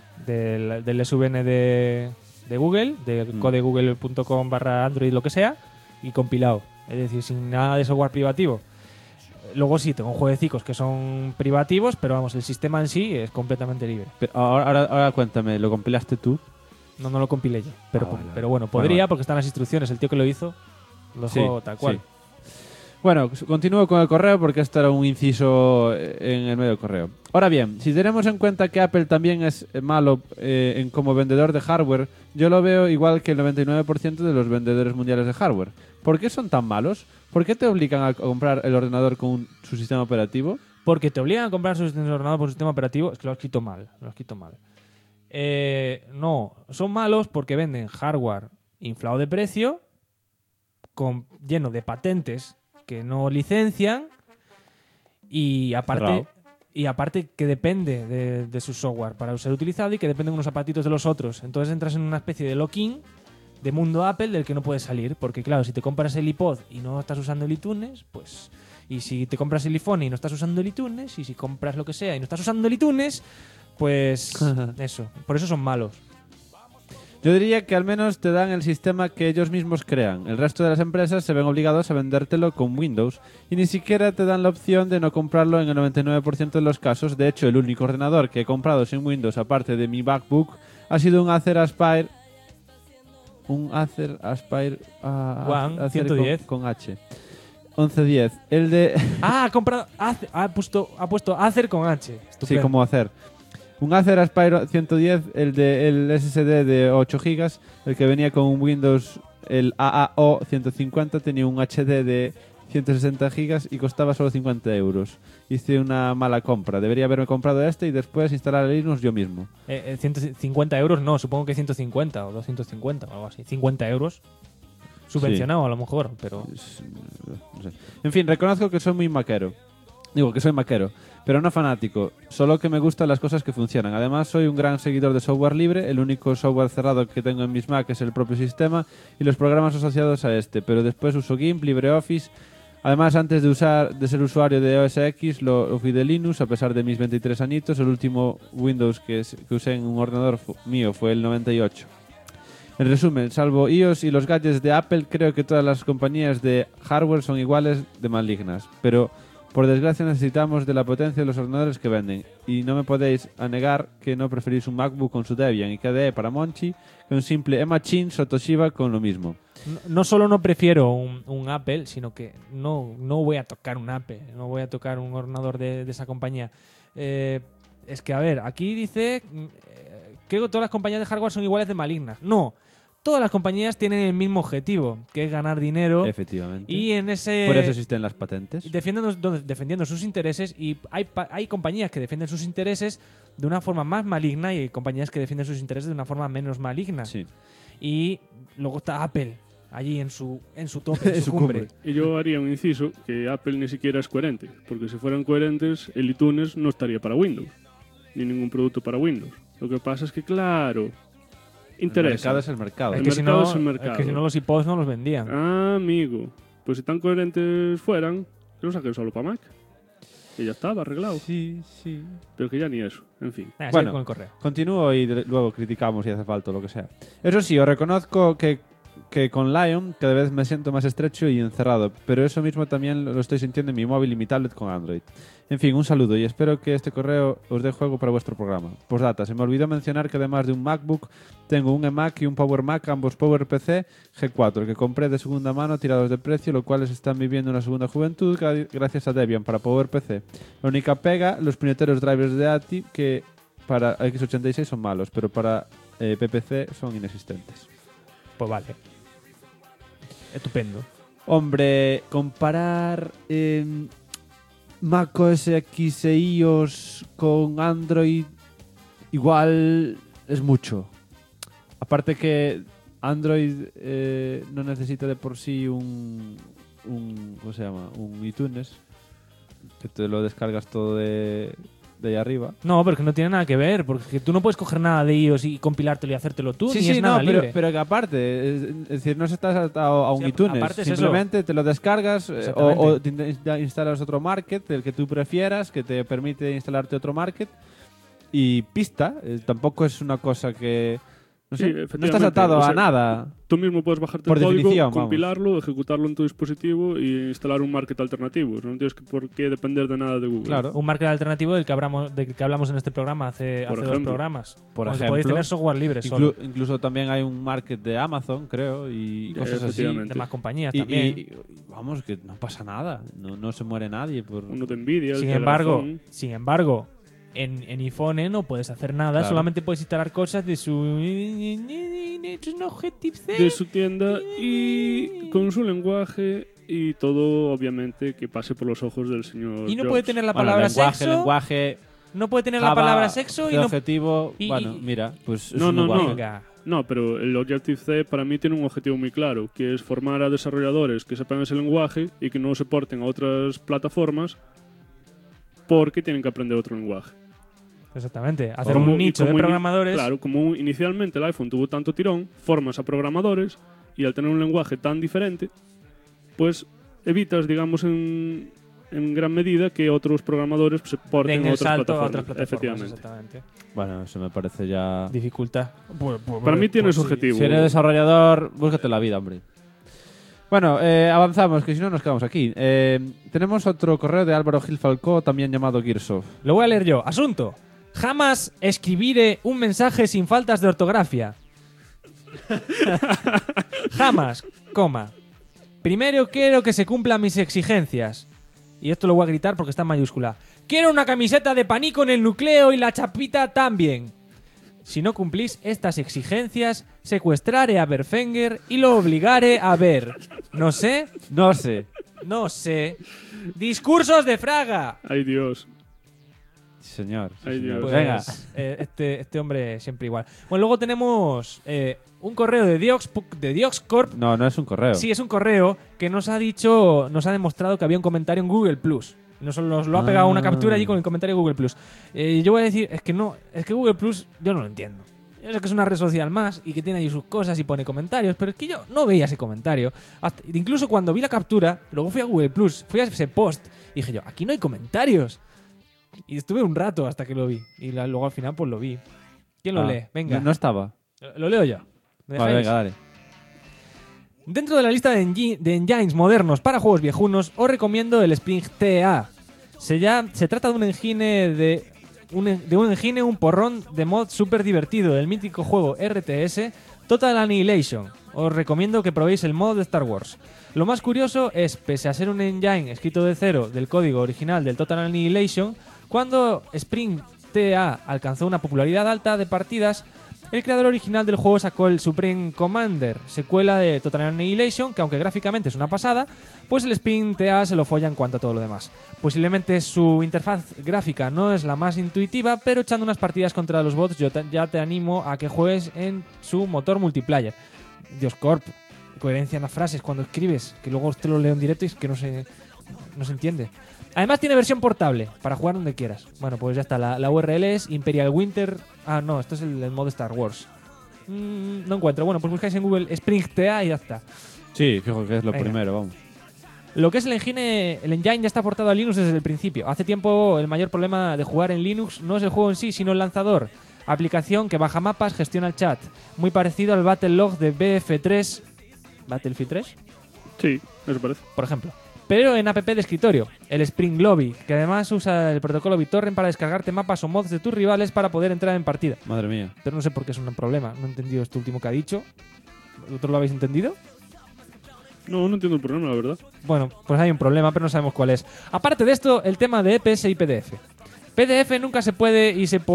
SVN de Google, del codegoogle.com/Android, lo que sea, y compilado. Es decir, sin nada de software privativo. Luego sí, tengo jueguecicos que son privativos, pero vamos, el sistema en sí es completamente libre. Pero ahora cuéntame, ¿lo compilaste tú? No lo compilé yo. Pero, vale. pero bueno, podría porque están las instrucciones. El tío que lo hizo lo dejó tal cual. Sí. Bueno, continúo con el correo porque esto era un inciso en el medio del correo. Ahora bien, si tenemos en cuenta que Apple también es malo como vendedor de hardware, yo lo veo igual que el 99% de los vendedores mundiales de hardware. ¿Por qué son tan malos? ¿Por qué te obligan a comprar el ordenador con su sistema operativo? Porque te obligan a comprar su ordenador por su sistema operativo. Es que lo has escrito mal. No, son malos porque venden hardware inflado de precio, lleno de patentes que no licencian y aparte que depende de su software para ser utilizado y que dependen unos zapatitos de los otros. Entonces entras en una especie de lock-in de mundo Apple del que no puedes salir, porque claro, si te compras el iPod y no estás usando el iTunes, pues... Y si te compras el iPhone y no estás usando el iTunes, y si compras lo que sea y no estás usando el iTunes, pues eso, por eso son malos. Yo diría que al menos te dan el sistema que ellos mismos crean. El resto de las empresas se ven obligados a vendértelo con Windows y ni siquiera te dan la opción de no comprarlo en el 99% de los casos. De hecho, el único ordenador que he comprado sin Windows, aparte de mi MacBook, ha sido un Acer Aspire. Un Acer Aspire One 110 con H. 1110. El de... ha comprado... Ha puesto Acer con H. Estupendo. Sí, como Acer. Un Acer Aspire 110, el SSD de 8 GB, el que venía con un Windows, el AAO 150, tenía un HD de 160 GB y costaba solo 50 euros. Hice una mala compra. Debería haberme comprado este y después instalar el Linux yo mismo. 150 euros no, supongo que 150 o 250 o algo así. 50 euros. Subvencionado sí. A lo mejor, pero... No sé. En fin, reconozco que soy muy maquero. Digo que soy maquero, pero no fanático, solo que me gustan las cosas que funcionan. Además, soy un gran seguidor de software libre. El único software cerrado que tengo en mis Mac es el propio sistema y los programas asociados a este, pero después uso GIMP, LibreOffice. Además, antes de ser usuario de OS X, lo fui de Linux, a pesar de mis 23 añitos. El último Windows que usé en un ordenador mío fue el 98. En resumen, salvo iOS y los gadgets de Apple, creo que todas las compañías de hardware son iguales de malignas, pero... Por desgracia necesitamos de la potencia de los ordenadores que venden y no me podéis negar que no preferís un MacBook con su Debian y KDE para Monchi que un simple eMachines o Toshiba con lo mismo. No solo no prefiero un Apple, sino que no voy a tocar un Apple, no voy a tocar un ordenador de esa compañía. Es que, a ver, aquí dice que todas las compañías de hardware son iguales de malignas. No. Todas las compañías tienen el mismo objetivo, que es ganar dinero. Efectivamente. Y en ese... Por eso existen las patentes. Defendiendo sus intereses. Y hay compañías que defienden sus intereses de una forma más maligna y hay compañías que defienden sus intereses de una forma menos maligna. Sí. Y luego está Apple. allí en su tope, en su cumbre. Y yo haría un inciso que Apple ni siquiera es coherente, porque si fueran coherentes, el iTunes no estaría para Windows, ni ningún producto para Windows. Lo que pasa es que, claro, interesa. El mercado es el mercado. El Es que mercado si es el no, mercado. es que si no los iPods no los vendían. Ah, amigo. Pues si tan coherentes fueran, que lo saquen solo para Mac. Y ya estaba arreglado. Sí, sí. Pero que ya ni eso, en fin. Bueno, con el correo. Continúo y luego criticamos si hace falta o lo que sea. Eso sí, os reconozco que con Lion cada vez me siento más estrecho y encerrado, pero eso mismo también lo estoy sintiendo en mi móvil y mi tablet con Android. En fin, un saludo y espero que este correo os dé juego para vuestro programa. Postdata, se me olvidó mencionar que además de un MacBook, tengo un eMac y un Power Mac, ambos PowerPC G4, que compré de segunda mano tirados de precio, lo cual están viviendo una segunda juventud gracias a Debian para PowerPC. La única pega, los puñeteros drivers de ATI, que para x86 son malos, pero para PPC son inexistentes. Pues vale. Estupendo. Hombre, comparar Mac OS X e iOS con Android igual es mucho. Aparte que Android no necesita de por sí un ¿cómo se llama? Un iTunes, que te lo descargas todo de ahí arriba. No, porque no tiene nada que ver, porque tú no puedes coger nada de iOS y compilártelo y hacértelo tú, Sí, ni sí, es nada no, libre. pero que aparte, es decir, no estás atado a un Sí, iTunes, aparte es simplemente eso. te lo descargas Exactamente. o te instalas otro market, el que tú prefieras, que te permite instalarte otro market y pista, tampoco es una cosa que no sé, Sí, no estás efectivamente. atado O sea, a nada. Tú mismo puedes bajarte Por el código, definición, vamos. compilarlo, ejecutarlo en tu dispositivo y instalar un market alternativo. No tienes por qué depender de nada de Google. Un market alternativo del que hablamos en este programa hace dos ejemplo. programas. Por Donde ejemplo, podéis tener software libre solo. Incluso también hay un market de Amazon, creo, y cosas así. De más compañías Y- también. y vamos, que no pasa nada, no se muere nadie por uno de Nvidia. Sin embargo, en iPhone no puedes hacer nada, Claro. solamente puedes instalar cosas de su De su tienda y con su lenguaje y todo, obviamente, que pase por los ojos del señor Y no Jobs. puede tener la palabra sexo. lenguaje, No puede tener Java, la palabra sexo y de no objetivo, y- bueno, y- mira, pues es No, un no, no. lenguaje. No, pero el Objective-C para mí tiene un objetivo muy claro, que es formar a desarrolladores que sepan ese lenguaje y que no se porten a otras plataformas porque tienen que aprender otro lenguaje. Exactamente, hacer Como- un y nicho de como programadores. Claro, como inicialmente el iPhone tuvo tanto tirón, formas a programadores y al tener un lenguaje tan diferente, pues evitas, digamos, en gran medida que otros programadores se porten Den a el otras salto plataformas. a otras plataformas. Efectivamente. Exactamente. Bueno, eso me parece ya Dificultad. Para mí tiene su objetivo. Si eres desarrollador, búscate la vida, hombre. Bueno, avanzamos, que si no nos quedamos aquí. Tenemos otro correo de Álvaro Gil Falcó, también llamado Gearsoft. Lo voy a leer yo. Asunto. Jamás escribiré un mensaje sin faltas de ortografía. Jamás, coma. Primero quiero que se cumplan mis exigencias. Y esto lo voy a gritar porque está en mayúscula. Quiero una camiseta de Paní con el nucleo y la chapita también. Si no cumplís estas exigencias, secuestraré a Berfenger y lo obligaré a ver. No sé. No sé. No sé. Discursos de Fraga. Ay, Dios. Señor. Ay, Dios. Pues, Venga. este hombre siempre igual. Bueno, luego tenemos un correo de Dioxcorp. No, no es un correo. Sí, es un correo que nos ha demostrado que había un comentario en Google Plus. Nos lo ha pegado una captura allí con el comentario de Google Plus. Yo voy a decir, es que Google Plus yo no lo entiendo. Yo sé que es una red social más y que tiene ahí sus cosas y pone comentarios, pero es que yo no veía ese comentario. Incluso cuando vi la captura, luego fui a Google Plus, fui a ese post y dije yo, aquí no hay comentarios. Y estuve un rato hasta que lo vi. Y luego al final pues lo vi. ¿Quién lo lee? Venga. No estaba. Lo leo yo. ¿Me Vale, dejáis? venga, dale. Dentro de la lista de engines modernos para juegos viejunos, os recomiendo el Spring TA. Se trata de un engine un porrón de mod súper divertido del mítico juego RTS Total Annihilation. Os recomiendo que probéis el mod de Star Wars. Lo más curioso es, pese a ser un engine escrito de cero del código original del Total Annihilation, cuando Spring TA alcanzó una popularidad alta de partidas, el creador original del juego sacó el Supreme Commander, secuela de Total Annihilation, que aunque gráficamente es una pasada, pues el Spring TA se lo folla en cuanto a todo lo demás. Posiblemente su interfaz gráfica no es la más intuitiva, pero echando unas partidas contra los bots ya te animo a que juegues en su motor multiplayer. Dioscorp, coherencia en las frases cuando escribes, que luego te lo leo en directo y es que no se entiende. Además tiene versión portable para jugar donde quieras. Bueno, pues ya está. La URL es Imperial Winter. Ah, no, esto es el modo Star Wars. No encuentro. Bueno, pues buscáis en Google Spring TA y ya está. Sí, fijo que es lo Venga. primero, vamos. Lo que es el engine ya está portado a Linux desde el principio. Hace tiempo el mayor problema de jugar en Linux no es el juego en sí, sino el lanzador. Aplicación que baja mapas, gestiona el chat. Muy parecido al Battlelog de BF3. ¿Battlefield 3? Sí, eso parece. Por ejemplo. Pero en app de escritorio, el Spring Lobby, que además usa el protocolo BitTorrent para descargarte mapas o mods de tus rivales para poder entrar en partida. Madre mía. Pero no sé por qué es un problema. No he entendido esto último que ha dicho. ¿Vosotros lo habéis entendido? No entiendo el problema, la verdad. Bueno, pues hay un problema, pero no sabemos cuál es. Aparte de esto, el tema de EPS y PDF. PDF nunca se puede y se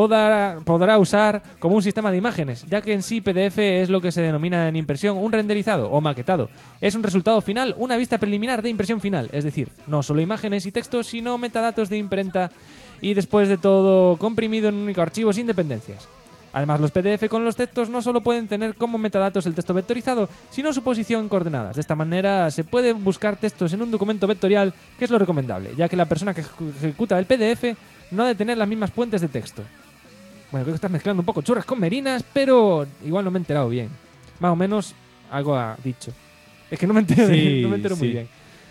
podrá usar como un sistema de imágenes, ya que en sí PDF es lo que se denomina en impresión un renderizado o maquetado. Es un resultado final, una vista preliminar de impresión final, es decir, no solo imágenes y textos, sino metadatos de imprenta y después de todo comprimido en un único archivo sin dependencias. Además, los PDF con los textos no solo pueden tener como metadatos el texto vectorizado, sino su posición en coordenadas. De esta manera se puede buscar textos en un documento vectorial, que es lo recomendable, ya que la persona que ejecuta el PDF no ha de tener las mismas fuentes de texto. Bueno, creo que estás mezclando un poco churras con merinas, pero igual no me he enterado bien. Más o menos algo ha dicho. Es que no me entero, muy bien.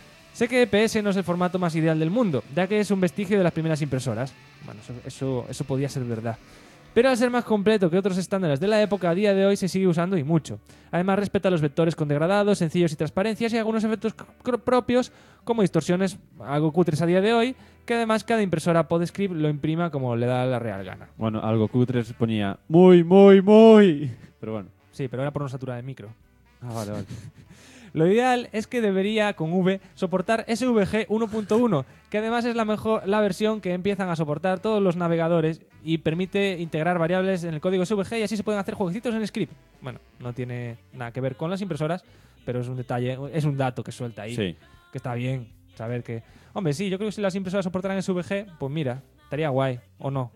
Sé que EPS no es el formato más ideal del mundo, ya que es un vestigio de las primeras impresoras. Bueno, eso podía ser verdad. Pero al ser más completo que otros estándares de la época, a día de hoy se sigue usando y mucho. Además respeta los vectores con degradados, sencillos y transparencias y algunos efectos propios como distorsiones, algo cutres a día de hoy, que además cada impresora PodScript lo imprima como le da la real gana. Bueno, algo cutres ponía muy, muy, muy. Pero bueno. Sí, pero era por no saturar el micro. Ah, vale. Lo ideal es que debería, con V, soportar SVG 1.1, que además es la versión que empiezan a soportar todos los navegadores y permite integrar variables en el código SVG y así se pueden hacer jueguecitos en script. Bueno, no tiene nada que ver con las impresoras, pero es un detalle, es un dato que suelta ahí. Sí. Que está bien saber que... Hombre, sí, yo creo que si las impresoras soportaran SVG, pues mira, estaría guay, ¿o no?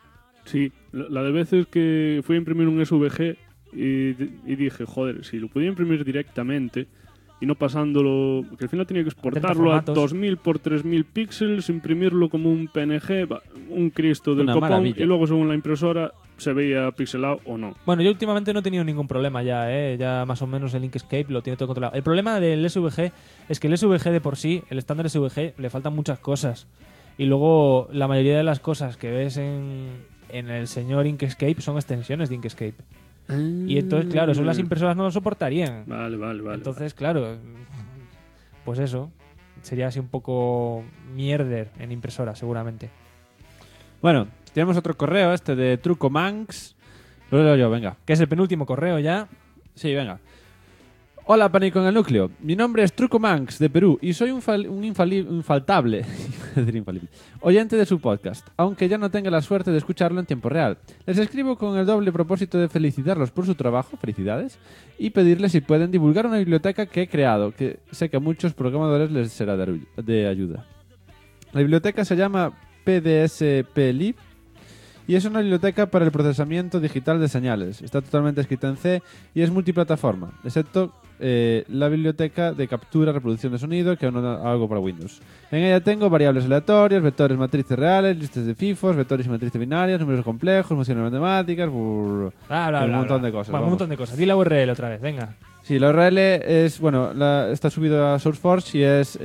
Sí, la de veces que fui a imprimir un SVG y dije, joder, si lo podía imprimir directamente y no pasándolo, que al final tenía que exportarlo a 2000 por 3000 píxeles, imprimirlo como un PNG, un Cristo del copón, maravilla. y luego según la impresora se veía pixelado o no. Bueno, yo últimamente no he tenido ningún problema ya, ya más o menos el Inkscape lo tiene todo controlado. El problema del SVG es que el SVG de por sí, el estándar SVG, le faltan muchas cosas. Y luego la mayoría de las cosas que ves en el señor Inkscape son extensiones de Inkscape. Y entonces, claro, eso las impresoras no lo soportarían. Vale. Entonces, claro, pues eso, sería así un poco mierder en impresora, seguramente. Bueno, tenemos otro correo, este de Trucomanx. Lo leo yo, venga. Que es el penúltimo correo ya. Sí, venga. Hola, Pánico en el Núcleo. Mi nombre es Trucomanx, de Perú, y soy un infaltable oyente de su podcast, aunque ya no tenga la suerte de escucharlo en tiempo real. Les escribo con el doble propósito de felicitarlos por su trabajo, felicidades, y pedirles si pueden divulgar una biblioteca que he creado, que sé que a muchos programadores les será de ayuda. La biblioteca se llama PDSPlib, y es una biblioteca para el procesamiento digital de señales. Está totalmente escrita en C y es multiplataforma, excepto la biblioteca de captura, reproducción de sonido, que aún no hago para Windows. En ella tengo variables aleatorias, vectores matrices reales, listas de FIFOs, vectores y matrices binarias, números complejos, funciones matemáticas, un montón de cosas. Bueno, un montón de cosas. Di la URL otra vez, venga. Sí, la URL es, bueno, está subido a SourceForge y es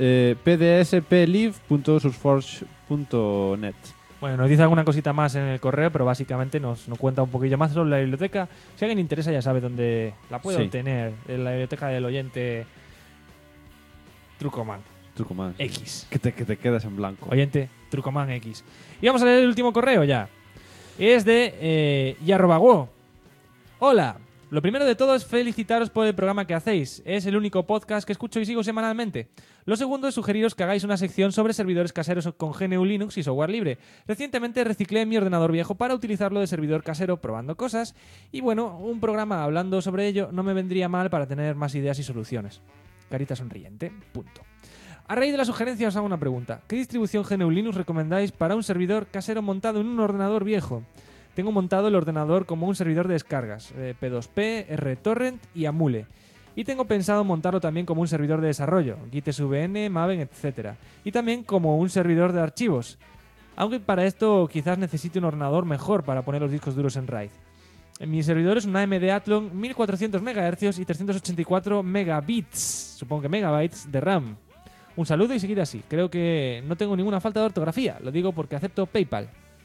pdspliv.sourceforge.net. Bueno, nos dice alguna cosita más en el correo, pero básicamente nos cuenta un poquillo más sobre la biblioteca. Si a alguien le interesa ya sabe dónde la puede obtener. En la biblioteca del oyente Trucoman X. Que te quedas en blanco. Oyente Trucoman X. Y vamos a leer el último correo ya. Es de @go. Hola. Lo primero de todo es felicitaros por el programa que hacéis. Es el único podcast que escucho y sigo semanalmente. Lo segundo es sugeriros que hagáis una sección sobre servidores caseros con GNU Linux y software libre. Recientemente reciclé mi ordenador viejo para utilizarlo de servidor casero probando cosas. Y bueno, un programa hablando sobre ello no me vendría mal para tener más ideas y soluciones. Carita sonriente. Punto. A raíz de la sugerencia os hago una pregunta. ¿Qué distribución GNU Linux recomendáis para un servidor casero montado en un ordenador viejo? Tengo montado el ordenador como un servidor de descargas, P2P, RTorrent y Amule. Y tengo pensado montarlo también como un servidor de desarrollo, GitSVN, Maven, etc. Y también como un servidor de archivos. Aunque para esto quizás necesite un ordenador mejor para poner los discos duros en RAID. En mi servidor es un AMD Athlon 1400 MHz y 384 megabits, supongo que megabytes, de RAM. Un saludo y seguid así. Creo que no tengo ninguna falta de ortografía. Lo digo porque acepto PayPal.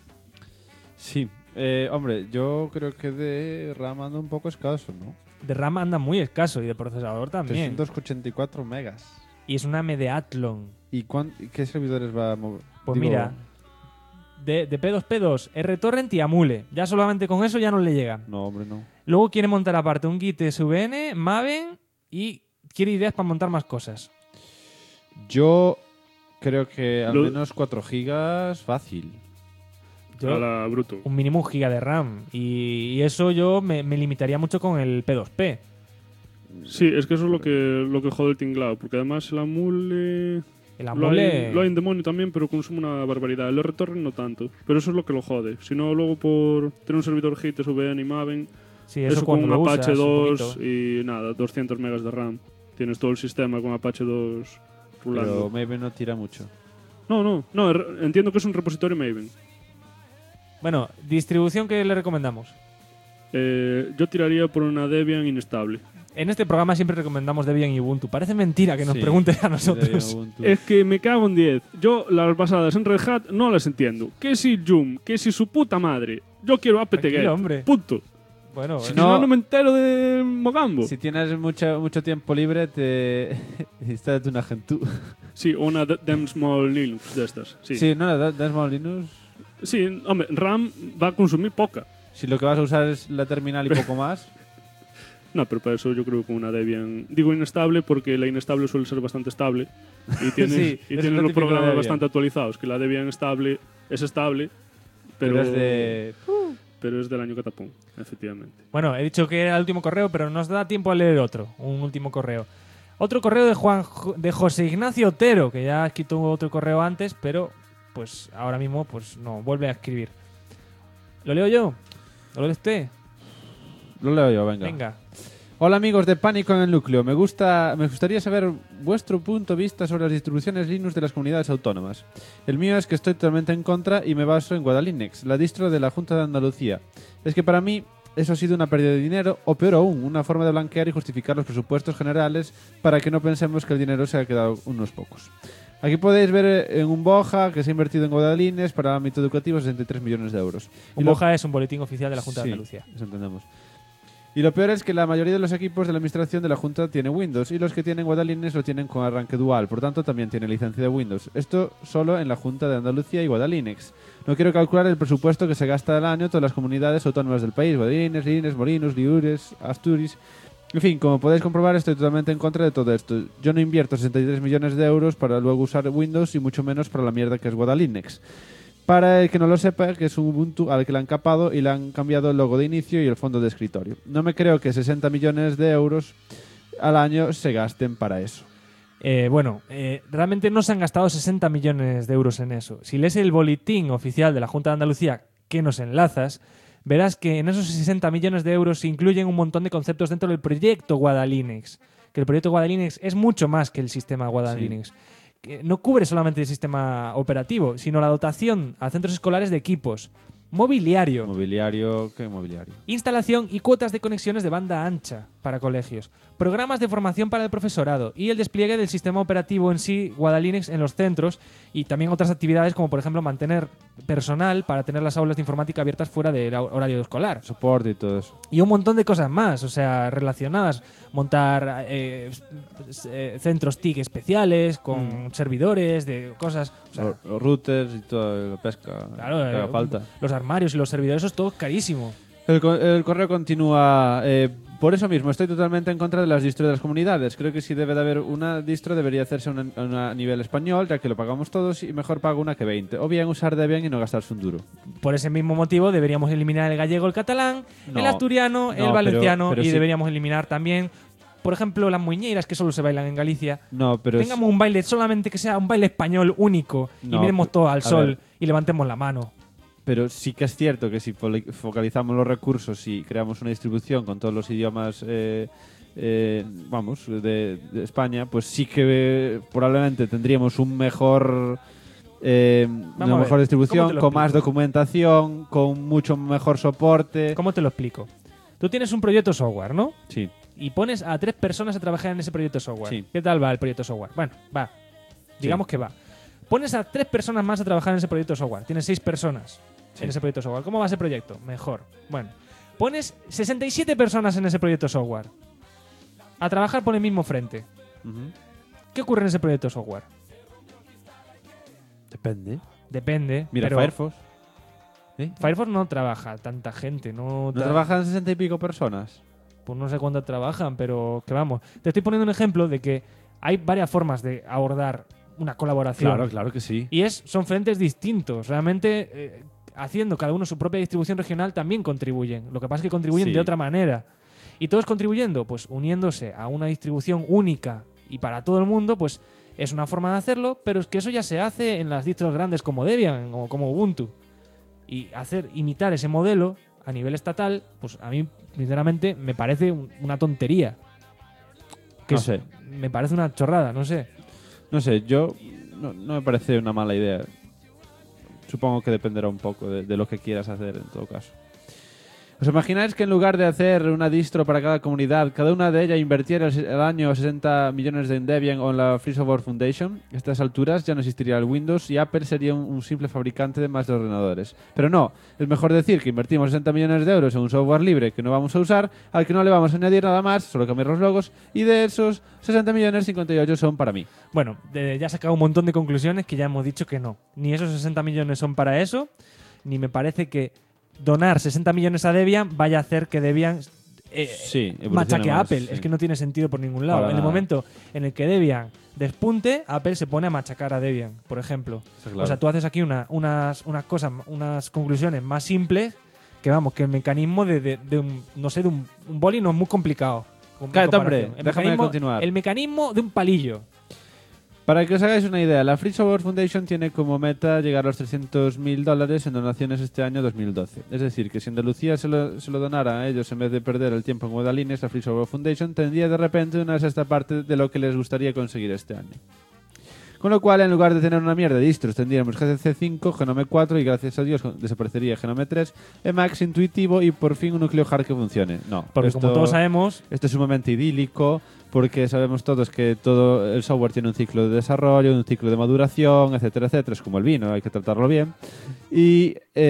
Sí. Hombre, yo creo que de RAM anda un poco escaso, ¿no? De RAM anda muy escaso y de procesador también. 384 megas. Y es una AMD Athlon. ¿Y qué servidores va a mover? Pues mira, de P2P2, RTorrent y Amule. Ya solamente con eso ya no le llega. No, hombre, no. Luego quiere montar aparte un Git SVN, Maven y quiere ideas para montar más cosas. Yo creo que al menos 4 gigas fácil. Yo, a la bruto. Un mínimo 1 giga de RAM. Y eso yo me limitaría mucho con el P2P. Sí, es que eso es lo que jode el tinglado, porque además el Amule... El Amule... Lo hay en demonio también, pero consume una barbaridad. El RTorrent no tanto, pero eso es lo que lo jode. Si no, luego por tener un servidor Git, SVN y Maven, sí, eso con un Apache usas, 2 y nada, 200 megas de RAM. Tienes todo el sistema con Apache 2 rulando. Pero Maven no tira mucho. No, entiendo que es un repositorio Maven. Bueno, distribución que le recomendamos. Yo tiraría por una Debian inestable. En este programa siempre recomendamos Debian y Ubuntu. Parece mentira que nos preguntes a nosotros. Es que me cago en 10. Yo las basadas en Red Hat no las entiendo. Que si Joom, que si su puta madre. Yo quiero apt-get. Hombre. Punto. Bueno, si no me entero de Mogambo. Si tienes mucho tiempo libre, te instalas una Gentoo. Sí, una Dem Small Linux de estas. Sí, no, Dem Small Linux. Sí, hombre, RAM va a consumir poca. Si lo que vas a usar es la terminal y poco más. No, pero para eso yo creo que una Debian... Digo inestable porque la inestable suele ser bastante estable. Y tiene, tiene los programas bastante actualizados. Que la Debian estable es estable, pero es del año catapón, efectivamente. Bueno, he dicho que era el último correo, pero nos da tiempo a leer un último correo. Otro correo de José Ignacio Otero, que ya quitó otro correo antes, pero pues ahora mismo pues no, vuelve a escribir. ¿Lo leo yo? ¿Lo lee usted? Lo leo yo, venga. Hola amigos de Pánico en el Núcleo, me gustaría saber vuestro punto de vista sobre las distribuciones Linux de las comunidades autónomas. El mío es que estoy totalmente en contra y me baso en Guadalinux, la distro de la Junta de Andalucía. Es que para mí eso ha sido una pérdida de dinero, o peor aún, una forma de blanquear y justificar los presupuestos generales para que no pensemos que el dinero se ha quedado unos pocos. Aquí podéis ver en un Boja que se ha invertido en Guadalines para el ámbito educativo 63 millones de euros. Un Boja es un boletín oficial de la Junta de Andalucía. Eso entendemos. Y lo peor es que la mayoría de los equipos de la administración de la Junta tiene Windows y los que tienen Guadalines lo tienen con arranque dual, por tanto también tiene licencia de Windows. Esto solo en la Junta de Andalucía y Guadalinux. No quiero calcular el presupuesto que se gasta al año todas las comunidades autónomas del país, Guadalines, Lines, Molinos, Liures, Asturias. En fin, como podéis comprobar, estoy totalmente en contra de todo esto. Yo no invierto 63 millones de euros para luego usar Windows y mucho menos para la mierda que es Guadalinux. Para el que no lo sepa, que es un Ubuntu al que le han capado y le han cambiado el logo de inicio y el fondo de escritorio. No me creo que 60 millones de euros al año se gasten para eso. Realmente no se han gastado 60 millones de euros en eso. Si lees el boletín oficial de la Junta de Andalucía que nos enlazas, verás que en esos 60 millones de euros se incluyen un montón de conceptos dentro del proyecto Guadalinux. Que el proyecto Guadalinux es mucho más que el sistema Guadalinux. Sí. No cubre solamente el sistema operativo, sino la dotación a centros escolares de equipos, mobiliario, ¿qué mobiliario? Instalación y cuotas de conexiones de banda ancha para colegios, programas de formación para el profesorado y el despliegue del sistema operativo en sí, Guadalinux, en los centros, y también otras actividades como por ejemplo mantener personal para tener las aulas de informática abiertas fuera del horario escolar. Soporte y todo eso. Y un montón de cosas más, o sea, relacionadas. Montar centros TIC especiales con servidores de cosas. O sea, los routers y toda la pesca. Claro, que haga falta. Los armarios y los servidores, eso es todo carísimo. El correo continúa. Por eso mismo, estoy totalmente en contra de las distros de las comunidades. Creo que si debe de haber una distro, debería hacerse una a nivel español, ya que lo pagamos todos, y mejor pago una que 20. O bien usar Debian y no gastarse un duro. Por ese mismo motivo, deberíamos eliminar el gallego, el catalán, el asturiano, el valenciano, pero deberíamos eliminar también, por ejemplo, las muñeiras, que solo se bailan en Galicia. Tengamos un baile solamente que sea un baile español único y miremos todo al sol y levantemos la mano. Pero sí que es cierto que si focalizamos los recursos y creamos una distribución con todos los idiomas vamos, de España, pues sí que probablemente tendríamos una mejor distribución, con más documentación, con mucho mejor soporte. ¿Cómo te lo explico? Tú tienes un proyecto software, ¿no? Sí. Y pones a 3 personas a trabajar en ese proyecto software. Sí. ¿Qué tal va el proyecto software? Bueno, va. Digamos que va. Pones a 3 personas más a trabajar en ese proyecto software. Tienes 6 personas en ese proyecto software. ¿Cómo va ese proyecto? Mejor. Bueno. Pones 67 personas en ese proyecto software a trabajar por el mismo frente. ¿Qué ocurre en ese proyecto software? Depende. Mira, pero Firefox. Firefox no trabaja tanta gente. ¿No trabajan 60 y pico personas? Pues no sé cuánto trabajan, pero que vamos. Te estoy poniendo un ejemplo de que hay varias formas de abordar una colaboración. Claro que sí. Y son frentes distintos. Realmente, haciendo cada uno su propia distribución regional, también contribuyen. Lo que pasa es que contribuyen de otra manera. Y todos contribuyendo, pues uniéndose a una distribución única y para todo el mundo, pues es una forma de hacerlo, pero es que eso ya se hace en las distros grandes como Debian o como Ubuntu. Y imitar ese modelo a nivel estatal, pues a mí, sinceramente, me parece una tontería. No sé. Me parece una chorrada, no sé. No sé, yo no me parece una mala idea. Supongo que dependerá un poco de lo que quieras hacer en todo caso. ¿Os imagináis que en lugar de hacer una distro para cada comunidad, cada una de ellas invirtiera al año 60 millones en Debian o en la Free Software Foundation? A estas alturas ya no existiría el Windows y Apple sería un simple fabricante de más de ordenadores. Pero no, es mejor decir que invertimos 60 millones de euros en un software libre que no vamos a usar, al que no le vamos a añadir nada más, solo cambiar los logos, y de esos 60 millones, 58 son para mí. Bueno, ya he sacado un montón de conclusiones que ya hemos dicho que no. Ni esos 60 millones son para eso, ni me parece que donar 60 millones a Debian vaya a hacer que Debian machaque a Apple. Es que no tiene sentido por ningún lado. En el momento en el que Debian despunte, Apple se pone a machacar a Debian, por ejemplo. Claro. O sea, tú haces aquí unas cosas, unas conclusiones más simples que, vamos, que el mecanismo de un boli no es muy complicado. Cállate, hombre, déjame continuar. El mecanismo de un palillo. Para que os hagáis una idea, la Free Software Foundation tiene como meta llegar a los $300.000 en donaciones este año 2012. Es decir, que si Andalucía se lo donara a ellos en vez de perder el tiempo en Guadalines, la Free Software Foundation tendría de repente una sexta parte de lo que les gustaría conseguir este año. Con lo cual, en lugar de tener una mierda de distros, tendríamos GCC 5, Genome 4 y, gracias a Dios, desaparecería Genome 3, Emacs intuitivo y, por fin, un núcleo hard que funcione. No, porque como todos sabemos... Esto es sumamente idílico, porque sabemos todos que todo el software tiene un ciclo de desarrollo, un ciclo de maduración, etcétera, etcétera. Es como el vino, hay que tratarlo bien. Y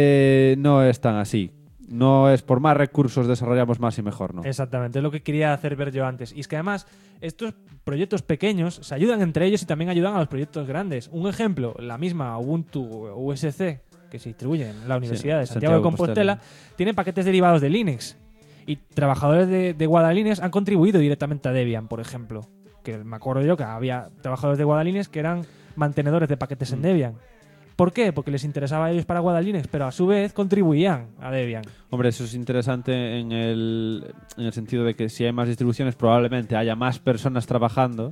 no es tan así. No es por más recursos desarrollamos más y mejor, ¿no? Exactamente, es lo que quería hacer ver yo antes. Y es que además estos proyectos pequeños se ayudan entre ellos y también ayudan a los proyectos grandes. Un ejemplo, la misma Ubuntu USC, que se distribuye en la Universidad de Santiago de Compostela, tiene paquetes derivados de Linux. Y trabajadores de Guadalines han contribuido directamente a Debian, por ejemplo. Que me acuerdo yo que había trabajadores de Guadalines que eran mantenedores de paquetes en Debian. ¿Por qué? Porque les interesaba a ellos para Guadalines, pero a su vez contribuían a Debian. Hombre, eso es interesante en el sentido de que si hay más distribuciones probablemente haya más personas trabajando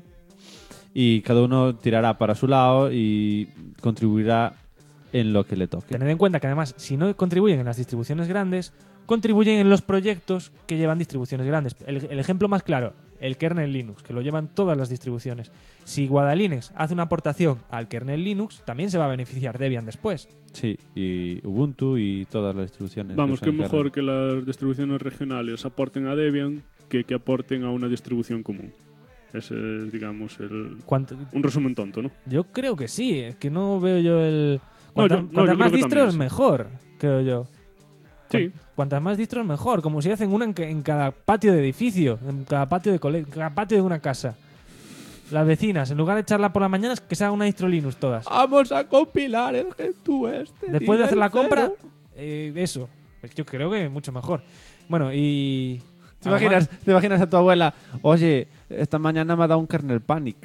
y cada uno tirará para su lado y contribuirá en lo que le toque. Tened en cuenta que además, si no contribuyen en las distribuciones grandes, contribuyen en los proyectos que llevan distribuciones grandes. El ejemplo más claro, el kernel Linux, que lo llevan todas las distribuciones. Si Guadalines hace una aportación al kernel Linux, también se va a beneficiar Debian después. Sí, y Ubuntu y todas las distribuciones. Vamos, que mejor que las distribuciones regionales aporten a Debian que aporten a una distribución común. Ese es, digamos, un resumen tonto, ¿no? Yo creo que sí, es que no veo yo el... yo Cuantas más creo que distros, también, sí. mejor, creo yo. Sí. Cuantas más distros, mejor. Como si hacen una en cada patio de edificio, en cada patio de colegio, en cada patio de una casa. Las vecinas, en lugar de echarla por las mañanas, que se haga una distro Linux todas. Vamos a compilar el Gentoo este. Después de hacer la compra, eso. Pues yo creo que mucho mejor. Bueno, y... ¿Te imaginas a tu abuela? Oye, esta mañana me ha dado un kernel panic.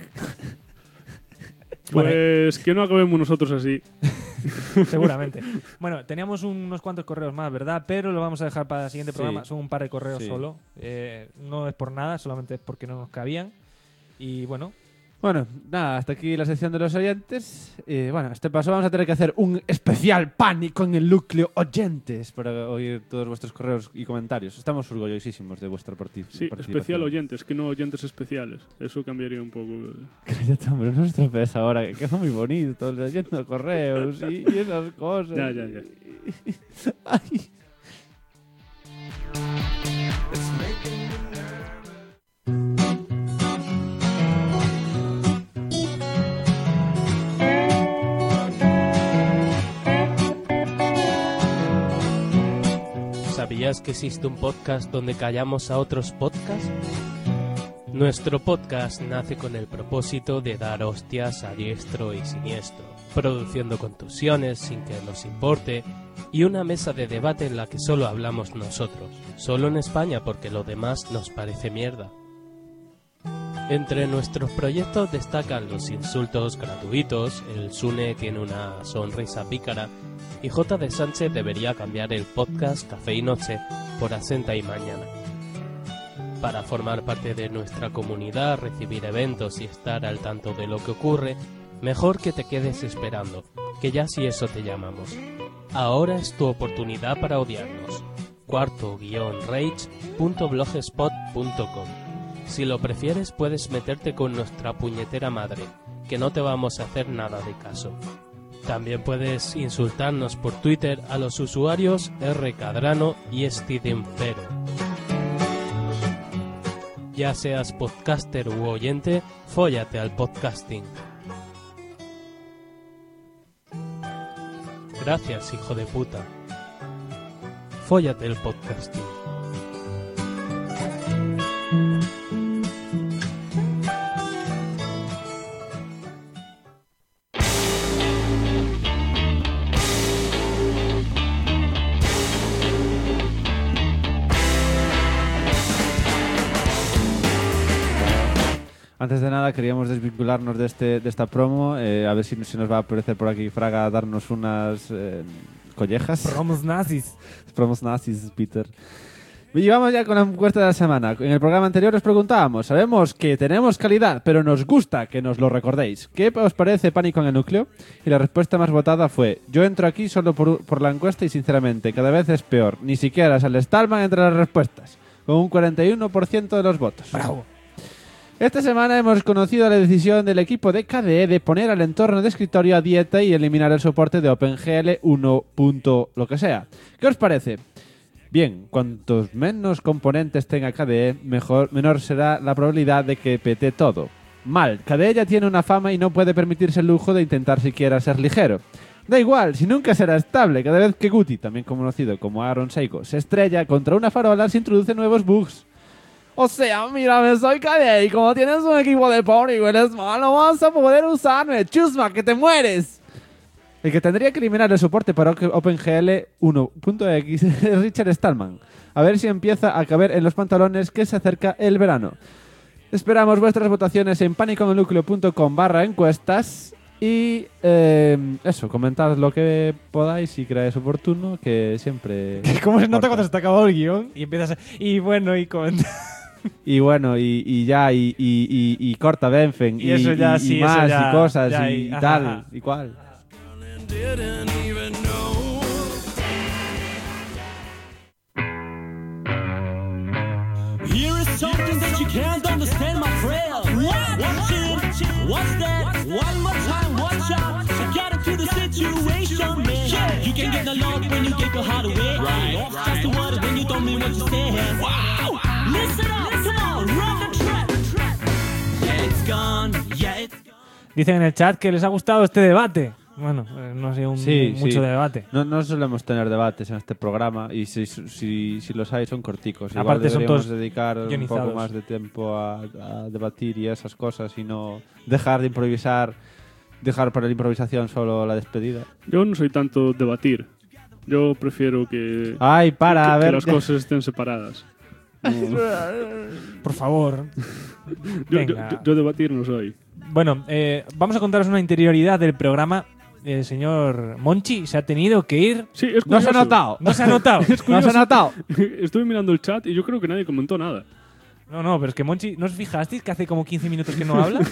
Pues que no acabemos nosotros así. Seguramente. Bueno, teníamos unos cuantos correos más, ¿verdad? Pero lo vamos a dejar para el siguiente programa. Son un par de correos solo. No es por nada, solamente es porque no nos cabían. Y bueno, Bueno, nada, hasta aquí la sección de los oyentes. Y bueno, este paso vamos a tener que hacer un especial pánico en el núcleo oyentes para oír todos vuestros correos y comentarios. Estamos orgullosísimos de vuestra participación. Sí, especial oyentes, que no oyentes especiales. Eso cambiaría un poco. Cállate, hombre, no os estropees ahora, que queda muy bonito, leyendo correos y esas cosas. Ya. Ay. ¿Sabías que existe un podcast donde callamos a otros podcasts? Nuestro podcast nace con el propósito de dar hostias a diestro y siniestro, produciendo contusiones sin que nos importe y una mesa de debate en la que solo hablamos nosotros, solo en España porque lo demás nos parece mierda. Entre nuestros proyectos destacan los insultos gratuitos, el Sune tiene una sonrisa pícara y J. de Sánchez debería cambiar el podcast Café y Noche por Asenta y Mañana. Para formar parte de nuestra comunidad, recibir eventos y estar al tanto de lo que ocurre, mejor que te quedes esperando, que ya si eso te llamamos. Ahora es tu oportunidad para odiarnos. cuarto-rage.blogspot.com. Si lo prefieres puedes meterte con nuestra puñetera madre, que no te vamos a hacer nada de caso. También puedes insultarnos por Twitter a los usuarios rcadrano y Stidenfero. Ya seas podcaster u oyente, fóllate al podcasting. Gracias, hijo de puta. Fóllate el podcasting. Antes de nada, queríamos desvincularnos de esta promo, a ver si se nos va a aparecer por aquí Fraga a darnos unas collejas. Promos nazis. Promos nazis, Peter. Y vamos ya con la encuesta de la semana. En el programa anterior os preguntábamos, sabemos que tenemos calidad, pero nos gusta que nos lo recordéis. ¿Qué os parece Pánico en el Núcleo? Y la respuesta más votada fue, yo entro aquí solo por la encuesta y sinceramente cada vez es peor. Ni siquiera sale Stallman entre las respuestas, con un 41% de los votos. ¡Bravo! Esta semana hemos conocido la decisión del equipo de KDE de poner al entorno de escritorio a dieta y eliminar el soporte de OpenGL 1. lo que sea. ¿Qué os parece? Bien, cuantos menos componentes tenga KDE, menor será la probabilidad de que pete todo. Mal, KDE ya tiene una fama y no puede permitirse el lujo de intentar siquiera ser ligero. Da igual, si nunca será estable, cada vez que Guti, también conocido como Aaron Seiko, se estrella contra una farola se introducen nuevos bugs. O sea, mírame, soy KDE y como tienes un equipo de Pony y eres malo, vas a poder usarme. ¡Chusma, que te mueres! El que tendría que eliminar el soporte para OpenGL 1.x es Richard Stallman. A ver si empieza a caber en los pantalones que se acerca el verano. Esperamos vuestras votaciones en paniconelnucleo.com/encuestas y eso, comentad lo que podáis si creáis oportuno, que siempre... ¿Cómo se nota cuando se te acabó el guión? Y empiezas a... Y bueno, y comenta... Y bueno, y corta Benfen, y eso ya, y sí, más, eso ya, y cosas, ya, y ajá, tal, ajá. y cual. Here is something that you can't understand, my friend. Watch it, what's that? One more time, watch out. Get into the situation, man. You can get the love when you get your heart away. Right. Just the word when you don't mean what you say. Wow. Listen up, come on, run the track. Yeah, it's gone, yeah, it's gone. Dicen en el chat que les ha gustado este debate. Bueno, no sé, mucho debate. No solemos tener debates en este programa y si los hay son corticos. Igual Aparte son deberíamos todos dedicar un guionizados. poco más de tiempo a debatir y esas cosas y no dejar de improvisar, dejar para la improvisación solo la despedida. Yo no soy tanto debatir. Yo prefiero que, Ay, para, a ver, que las cosas estén separadas. Por favor. Yo debatir no soy. Bueno, vamos a contaros una interioridad del programa. El señor Monchi se ha tenido que ir. Sí, es no se ha curioso. notado. No se ha notado. Es No se ha notado. Estuve mirando el chat y yo creo que nadie comentó nada. No, pero es que Monchi, ¿no os fijasteis que hace como 15 minutos que no habla?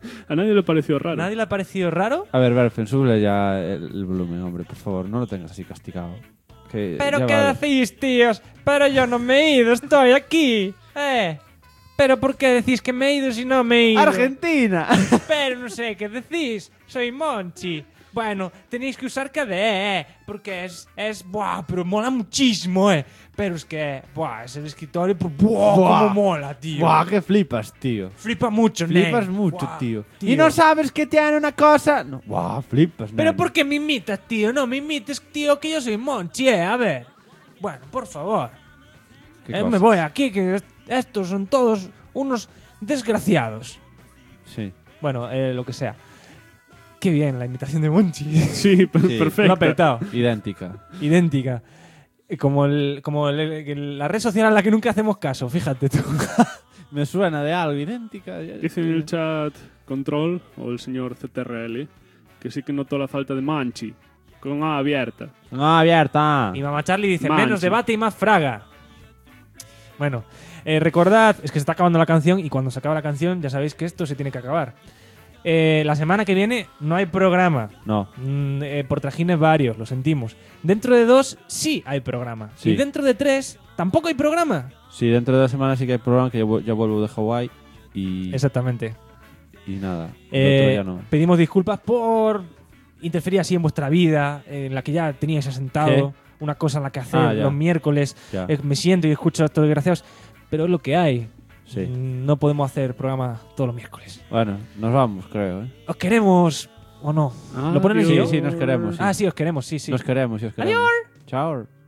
A nadie le pareció raro. ¿Nadie le ha parecido raro? A ver, Berfen, súbele ya el volumen, hombre, por favor. No lo tengas así castigado. Que ¿Pero ya qué vale. decís, tíos? Pero yo no me he ido, estoy aquí. ¿Pero por qué decís que me he ido si no me he ido? ¡Argentina! Pero no sé qué decís. Soy Monchi. Bueno, tenéis que usar KDE, porque buah, pero mola muchísimo, Pero es que, buah, es el escritorio, pues, buah, cómo mola, tío. Buah, que flipas, tío. Flipa mucho, Flipas nen. mucho, Buah, tío. Y no sabes que tiene una cosa. No. Buah, flipas, Pero nene. ¿por qué me imitas, tío? No me imites, tío, que yo soy Monchi, A ver. Bueno, por favor. ¿Qué Me cosas? voy aquí, que estos son todos unos desgraciados. Sí. Bueno, lo que sea. Qué bien la imitación de Monchi. Sí, perfecto. Lo ha petado. Idéntica. Idéntica. Como la red social a la que nunca hacemos caso, fíjate tú. Me suena de algo, idéntica. Dice en el chat Control, o el señor CTRL, que sí que notó la falta de Manchi, con A abierta. No, abierta. Y Mamá Charlie dice, Manchi. menos debate y más fraga. Bueno, recordad, es que se está acabando la canción y cuando se acaba la canción ya sabéis que esto se tiene que acabar. La semana que viene no hay programa. No. Por trajines varios, lo sentimos. Dentro de 2 sí hay programa. Sí. Y dentro de 3 tampoco hay programa. Sí, dentro de 2 semanas sí que hay programa, que ya vuelvo de Hawái y... Exactamente. Y nada, el otro ya no. Pedimos disculpas por interferir así en vuestra vida, en la que ya teníais asentado. ¿Qué? Una cosa en la que hacer Ah, ya. los miércoles. Ya. Me siento y escucho a estos desgraciados. Pero es lo que hay. Sí. No podemos hacer programa todos los miércoles. Bueno, nos vamos, creo, ¿Os queremos o no? Ah, ¿Lo ponen en el Sí, guión? sí, nos queremos. Sí. Ah, sí, os queremos, sí, sí. Nos queremos, sí, os queremos. Chao.